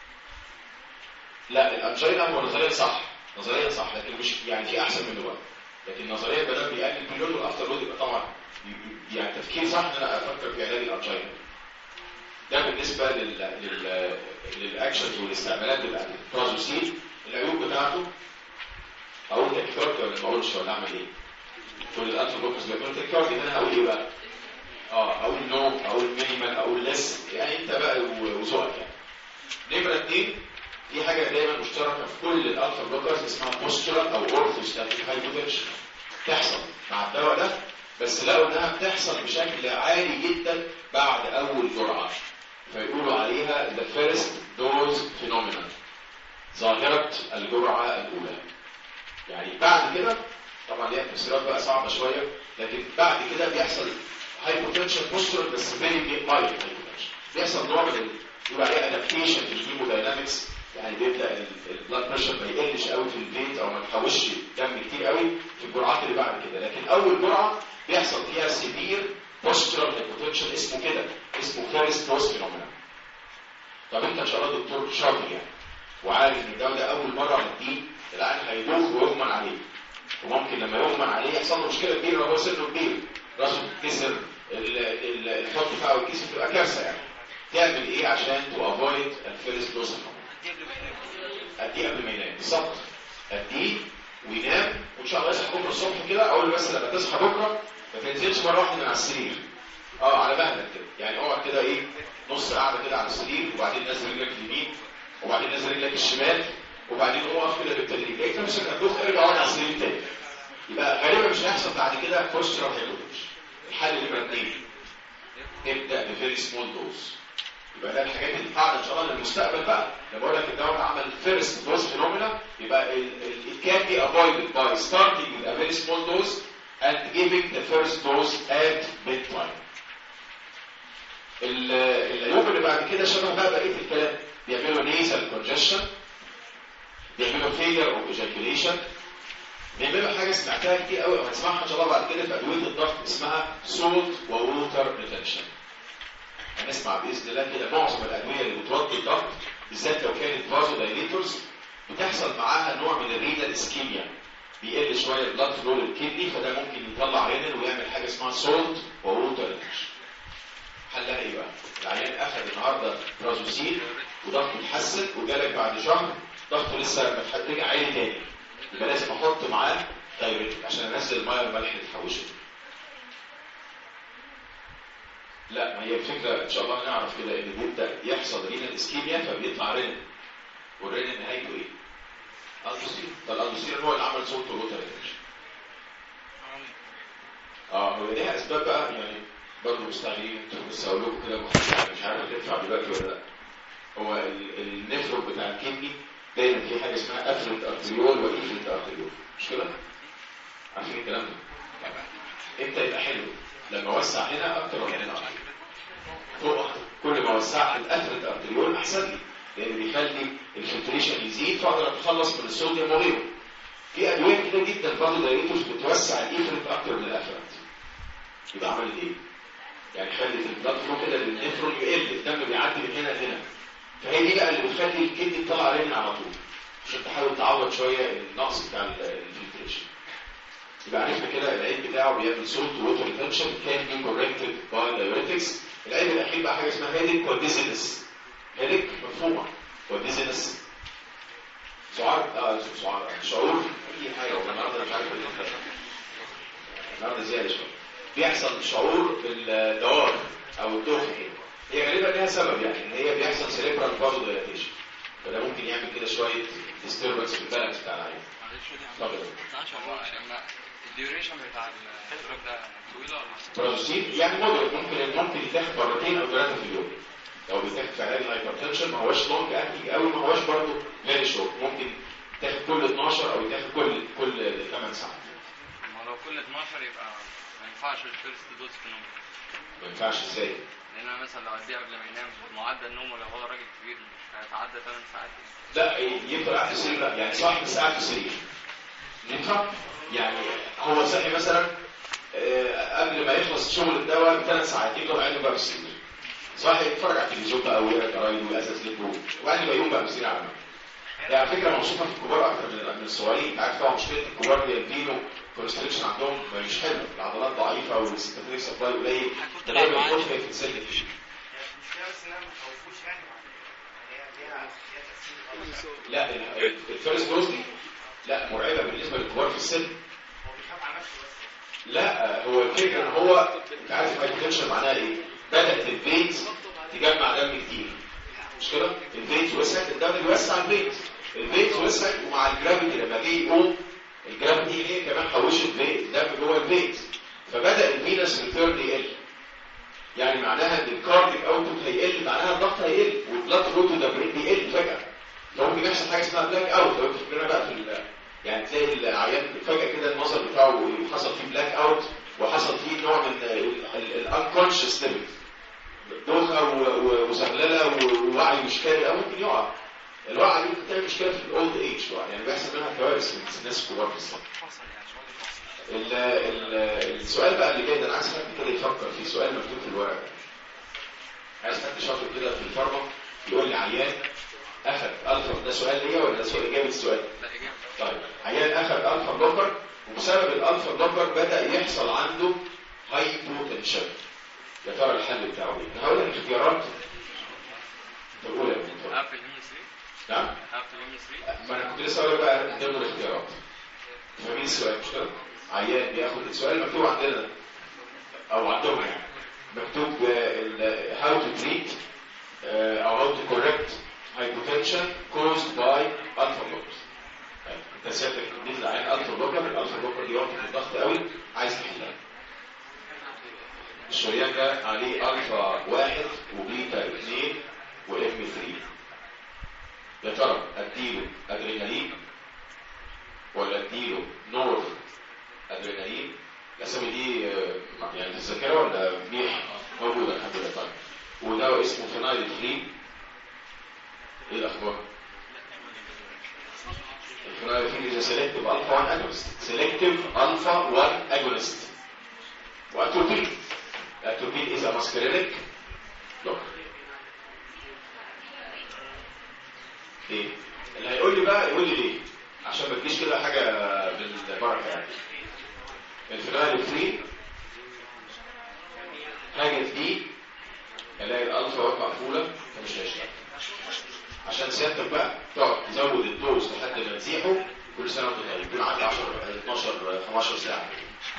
لا الانجينا هو نظريا صح، نظريا صح، لكن مش يعني في احسن منه بقى. لكن نظريا بدل بيقلل البريلود والافتر لود يبقى طبعا يعني تفكير صح ان انا افكر في علاج الانجينا. ده بالنسبه لل لل للاكشنز والاستعمالات بتاعت البرازوسين. العيوب بتاعته اقول تاكيكارديا ولا ما اقولش ولا اعمل ايه؟ كل الالفا بلوكرز بيعملوا تاكيكارديا، انا هقول ايه بقى؟ اه اقول نو، اقول مينيمال، اقول ليس، يعني انت بقى وذوقك يعني. نمره اثنين، في حاجه دايما مشتركه في كل الالفا بلوكرز اسمها بوستشرال او اورثوستاتيك هايبوتنشن. تحصل مع الدواء ده، بس لقوا انها بتحصل بشكل عالي جدا بعد اول جرعه، فيقولوا عليها the first dose phenomenon، ظاهره الجرعه الاولى. يعني بعد كده طبعا ليها تفسيرات بقى صعبه شويه، لكن بعد كده بيحصل هايبوتنشن بوسترال بس فيري مايلد هايبوتنشن، بيحصل نوع من يقول عليه ادابتيشن في الهيموداينامكس، يعني بيبدا البلاد بريشر ما يقلش قوي في الفينز او ما تحوش دم كتير قوي في الجرعات اللي بعد كده. لكن اول جرعه بيحصل فيها سيفير بوسترال هايبوتنشن اسمه كده، اسمه فيرست دوز فينومينا. طب انت ان شاء الله دكتور شاطر يعني، وعارف ان الدواء ده اول مره هديه العيان هيدوخ ويغمى عليه، وممكن لما يغمى عليه يحصل له مشكله كبيره وهو سنه كبير، راسه تتكسر، الخط بتاعه يتكسر، تبقى كارثه يعني. تعمل ايه عشان تو افويد الفيرست دوز؟ اديه قبل ما ينام بالظبط، اديه وينام، وان شاء الله يصحى بكره الصبح كده. اقول له بس لما تصحى بكره ما تنزلش مره واحده من على السرير، اه على مهلك كده، يعني اقعد كده ايه نص قاعده كده على السرير، وبعدين نزل رجلك اليمين، وبعدين نزل رجلك الشمال، وبعدين اقف كده بالتدريج، لقيت نفسك هتدوخ ارجع اقعد على السرير تاني. يبقى غالبا مش هيحصل بعد كده بوسترال هيموريدج. الحل نمره اثنين، ابدا بفيري سمول دوز. يبقى ده الحاجات اللي قاعده ان شاء الله للمستقبل بقى. لما بقول لك الدواء عمل فيرست دوز فينومينا، يبقى it can be avoided by starting with a very small dose and giving the first dose at bedtime. العيوب اللي بعد كده شبه بقى بقيه الكلام، بيعملوا nasal congestion، بيعملوا failure of ejaculation، بيعملوا حاجه سمعتها كتير قوي وهنسمعها ان شاء الله بعد كده في ادويه الضغط اسمها salt وووتر ريتنشن. هنسمع باذن الله كده معظم الادويه اللي بتوطي الضغط بالذات لو كانت فازو دايليتورز بتحصل معاها نوع من الرينال اسكيميا، بيقل شويه البلاد فلو للكدني، فده ممكن يطلع رينال ويعمل حاجه اسمها سولت وووتر ريتنشن. حلها ايه بقى؟ العيان اخذ النهارده برازوسين وضغطه اتحسن وجالك بعد شهر ضغطه لسه رجع عالي تاني، يبقى لازم احط معاه دايوريتك عشان انزل الميه والملح اللي اتحوشت. لا، ما هي الفكره ان شاء الله نعرف كده ان بيبدا يحصل رينال اسكيميا فبيطلع رينال، والرينال نهايته ايه؟ الدوستيرون. فالالدوستيرون هو اللي عمل صوت ووتر ريتنشن. اه هو ليها اسباب بقى يعني برضه مستعجلين، انتوا بس اقول لكم كده مش عارف هتنفع دلوقتي ولا لا. هو النفرون بتاع الكدني دايما في حاجه اسمها افرنت ارتريول وايفرنت ارتريول، مش كده؟ عارفين الكلام ده؟ امتى يبقى حلو؟ لما اوسع هنا اكتر ولا هنا اكتر؟ فوق اكتر. كل ما وسعت الافرنت ارتريول احسن لي، لان بيخلي الفلتريشن يزيد فاقدر اتخلص من الصوديوم وغيره. في ادويه كتير جدا برضه دايريتوس بتوسع الايفرنت اكتر من الافرنت. يبقى عملت ايه؟ يعني خلت البلاد فلو كده للنفرون يقل، الدم بيعدي من هنا لهنا. فهي دي بقى اللي بتخلي الكدني تطلع رينين على طول عشان تحاول تعوض شويه النقص بتاع الفلتريشن. يبقى عرفنا كده العيب بتاعه بيعمل صوت ووتر ريتنشن كان بي كوركتد باي دايوريتكس. العيب الاخير بقى حاجه اسمها هيديك وديزنس. هيديك مفهومه، وديزنس سعار اه سعار شعور اي حاجه. والله النهارده مش عارف ايه النهارده زياده شويه. بيحصل شعور بالدوار او الدوخه كده، هي غالبا ليها سبب يعني ان هي بيحصل سيريبرال فازو دايلاتيشن، فده ممكن يعمل كده شويه ديستربنس في البالانس بتاع العين. معلش دي عشان الله الديوريشن بتاع الدراج ده طويله ولا برازوسين يعني مودريت، ممكن ممكن يتاخد مرتين او ثلاثه في اليوم. لو بيتاخد في علاج الهايبرتنشن ما هوش لونج اكتنج قوي، ما هوش برضه فيري شورت، ممكن يتاخد كل اتناشر او يتاخد كل كل ثمان ساعات. ما لو كل اتناشر يبقى ما ينفعش الفيرست دوز فينومينا. ما ينفعش ازاي؟ لان انا مثلا لو اديه قبل ما ينام معدل نومه لو هو راجل كبير مش هيتعدى ثمان ساعات. لا يفضل قاعد في السرير، لا يعني صاحي بس قاعد في السرير ينفع؟ يعني هو صحي مثلا قبل ما يخلص شغل الدواء بثلاث ساعات يفضل قاعد بقى في السرير. صاحي يتفرج على التلفزيون بقى ويقرا جرايد ويأسس ليبرو وبعدين يبقى يقوم بقى بالسرير على المكتب. يعني على فكره موصوفه في الكبار اكتر من الصغيرين. انت عارف طبعا مشكله الكبار هي الفينو كونستريكشن عندهم مش حلو، العضلات ضعيفه والسيمباثيك سبلاي قليل، تقريبا الكتله في السن دي. المشكله بس انها ما تخوفوش يعني هي ليها تاثير. لا الفيرست دوز دي لا مرعبه بالنسبه للكبار في السن. هو بيخاف على نفسه بس. لا هو الفكره ان هو انت عارف الهايبرتنشن معناها ايه؟ بدات الفينز تجمع دم كتير، مش كده؟ الفينز وسعت، الدم بيوسع الفينز، الفينز وسعت ومع الجرافيتي لما جه يقوم الجرافيتي هي كمان حوشت الدم جوه الفينز، فبدا الفينس ريتيرن يقل. يعني معناها ان الكارديك اوتبوت هيقل، معناها الضغط هيقل والبلاد فلو تو ذا برين بيقل فجاه. فممكن يحصل حاجه اسمها بلاك اوت. لو تفتكرنا بقى في يعني تلاقي العيان فجاه كده النظر بتاعه حصل فيه بلاك اوت وحصل فيه نوع من الانكونشس ليفل، دوخه وزغلله ووعي مش كامل او ممكن يقع. الوعي دي بتعمل مشكله في الاولد ايج يعني بيحصل منها كوارث من الناس الكبار في السن. السؤال بقى اللي جاي ده انا عايز حد كده يفكر في سؤال مكتوب في الورقه. عايز حد شاطر كده في الفارما يقول لي عيان اخذ الفا، ده سؤال ليا ولا ده سؤال اجابه السؤال؟ لا اجابه. طيب عيان اخذ الفا بلوكر وبسبب الالفا بلوكر بدا يحصل عنده هايبوتنشن، يا ترى الحل بتاعه ايه؟ انا هقول لك اختيارات تقول يا دكتور. قفل ام ثلاثة. نعم؟ قفل ام ثلاثة. ما انا كنت لسه هقول بقى ضمن الاختيارات. فاهمين السؤال مش كده؟ عيان بياخد السؤال مكتوب عندنا او عندهم يعني مكتوب how to treat او how to correct hypotension caused by alpha blockers. انت سيادتك اديت لعين الفا بلوكر، الالفا بلوكر دي وقت الضغط قوي عايز تحلها. الشريان ده عليه الفا واحد وبيتا اثنين وام ثلاثة. يا ترى اديله ادرينالين ولا اديله نور ادرينالين؟ الاسامي دي يعني في الذاكره ولا ميح موجوده الحمد لله. طيب وده اسمه فينايل فري. ايه الاخبار؟ الفينايل فري ده سيلكتيف الفا واحد اجونست، سيلكتيف الفا واحد اجونست. واتروبين، الاتروبين از ماسكرينيك بلوكر. ليه؟ اللي هيقول لي بقى يقول لي ليه؟ عشان ما تجيش كده حاجه بالبركه يعني. الفينايل فري حاجه دي الاقي الالفا واحد مقفوله فمش هيشتغل. عشان سيادتك بقى تقعد تزود الدوز لحد ما تزيحه كل سنه وانت طيب، يكون عندك عشرة اتناشر خمستاشر ساعه.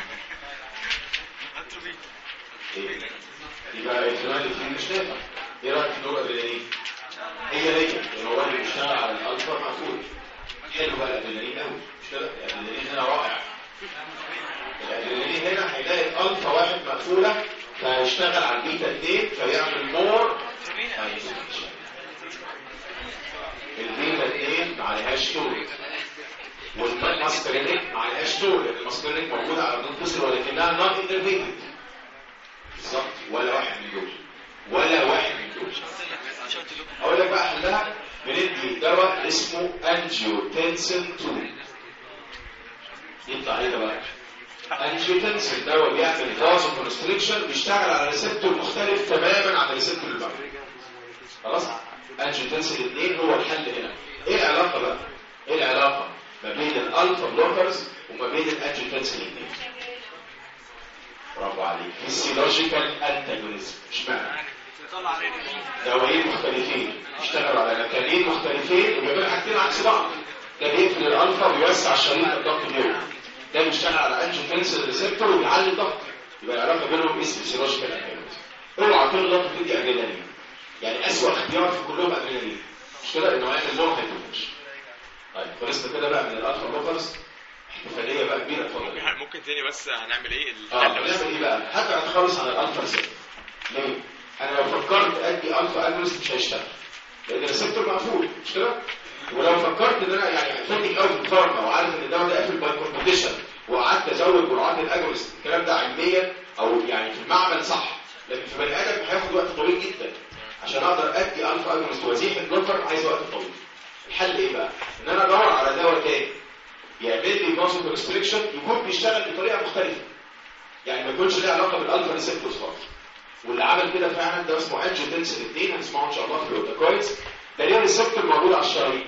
ايه؟ يبقى الفينايل فري مش نافع. ايه رايك في النور ادرينالين؟ هي هي هو اللي بيشتغل على الالفا مقفول. حلو بقى الادرينالين قوي مش كده؟ الادرينالين هنا رائع. الادرينالين هنا هيلاقي الالفا واحد مقفوله فيشتغل على البيتا اثنين فيعمل مور. البيتا اثنين ما عليهاش طول والماسكرينيك ما عليهاش طول، لان الماسكرينيك موجوده على الضغط البصري ولكنها نون انترفيتد. بالظبط ولا واحد من دول ولا واحد من دول. اقول لك بقى حلها، بندي دواء اسمه انجيوتنسين اتنين. يطلع ايه ده بقى؟ انجيوتنسين دواء بيعمل فازو كونستريكشن، بيشتغل على ريسبتور مختلف تماما عن الريسبتور اللي بعده. خلاص؟ انجيوتنسين اتنين هو الحل هنا. ايه العلاقه بقى؟ ايه العلاقه ما بين الالفا بلوكرز وما بين الانجيوتنسين اتنين؟ برافو عليك. فيسيولوجيكال انتاجونيزم. اشمعنى؟ دوايين مختلفين يشتغلوا على مكانين مختلفين وبيعملوا حاجتين عكس بعض. ده بيقفل الالفا ويوسع شريط الضغط اليومي، ده بيشتغل على انجيوتنسين ريسبتور ويعلي الضغط. يبقى العلاقه بينهم اسم فيسيولوجيكال انتاجونيزم. اوعى تغلط وتدي ادرينالين، يعني اسوء اختيار في كلهم ادرينالين مش كده؟ انه هيعمل مور هايبوتنشن. طيب خلصنا كده بقى من الالفا بلوكرز. احتفاليه بقى كبيره. اتفضل. ممكن تاني بس هنعمل ايه اه هنعمل ايه بقى؟ هبعد خالص عن الالفا ريسبتور. ليه؟ انا لو فكرت ادي الفا اجونست مش هيشتغل لان الريسبتور مقفول مش كده؟ ولو فكرت ان انا يعني فاتك قوي في الفارما وعارف ان الدواء ده قافل باي كومبيتيشن وقعدت ازود جرعات الاجونست، الكلام ده علميا او يعني في المعمل صح، لكن في بني ادم هياخد وقت طويل جدا. عشان اقدر ادي الفا اجونست وازيح البلوكر عايز وقت طويل. الحل ايه بقى؟ ان انا ادور على دواء تاني يعمل لي فازو كونستريكشن يكون بيشتغل بطريقه مختلفه، يعني ما يكونش له علاقه بالالفا ريسبتورز خالص. واللي عمل كده فعلا ده اسمه انجيوتنسين اتنين، هنسمعه ان شاء الله في الاوتوكويدز. ده ليه ريسبتور موجود على الشرايين.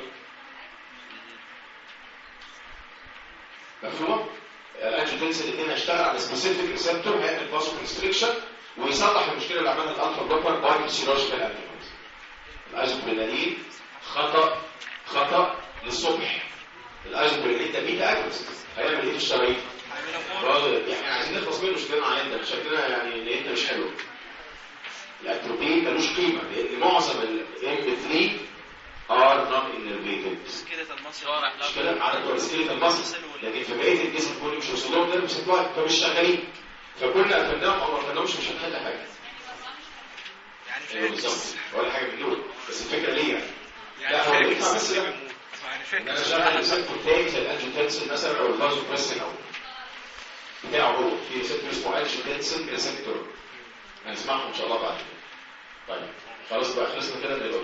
مفهوم؟ الانجيوتنسين اتنين هيشتغل على سبيسيفيك ريسبتور هيعمل فازو كونستريكشن ويصلح المشكله اللي عملها الالفا بلوكر باي فيسيولوجيكال انتاجونيزم. الايزوبرينالين خطا خطا للصبح. الايزوبرينالين ده بيتا اجونست هيعمل ايه في الشرايين؟ يعني عايزين نخلص منه شكلنا عيان ده شكلنا يعني نيتنا مش حلوه. الاتروبين ملوش قيمه لان معظم الام ثلاثة ار نون انرفيتد. مش كده على كورسكيلة المصل، لكن في بقيه الجسم كله مش وصل لهم نيرف سبلاي فمش شغالين. فكنا قفلناهم او ما قفلناهمش مش هنحل حاجه. يعني بالظبط ولا حاجه من دول، بس الفكره ليه يعني؟ لا هو بيدفع بس ده ان انا شغال ريسبتور تاني زي الانجيوتنسين مثلا او الفازو بريسين او بتاعه هو في ريسبتور اسمه انجيوتنسين ريسبتور هنسمعه ان شاء الله بعد كده. طيب خلاص بقى خلصنا كده من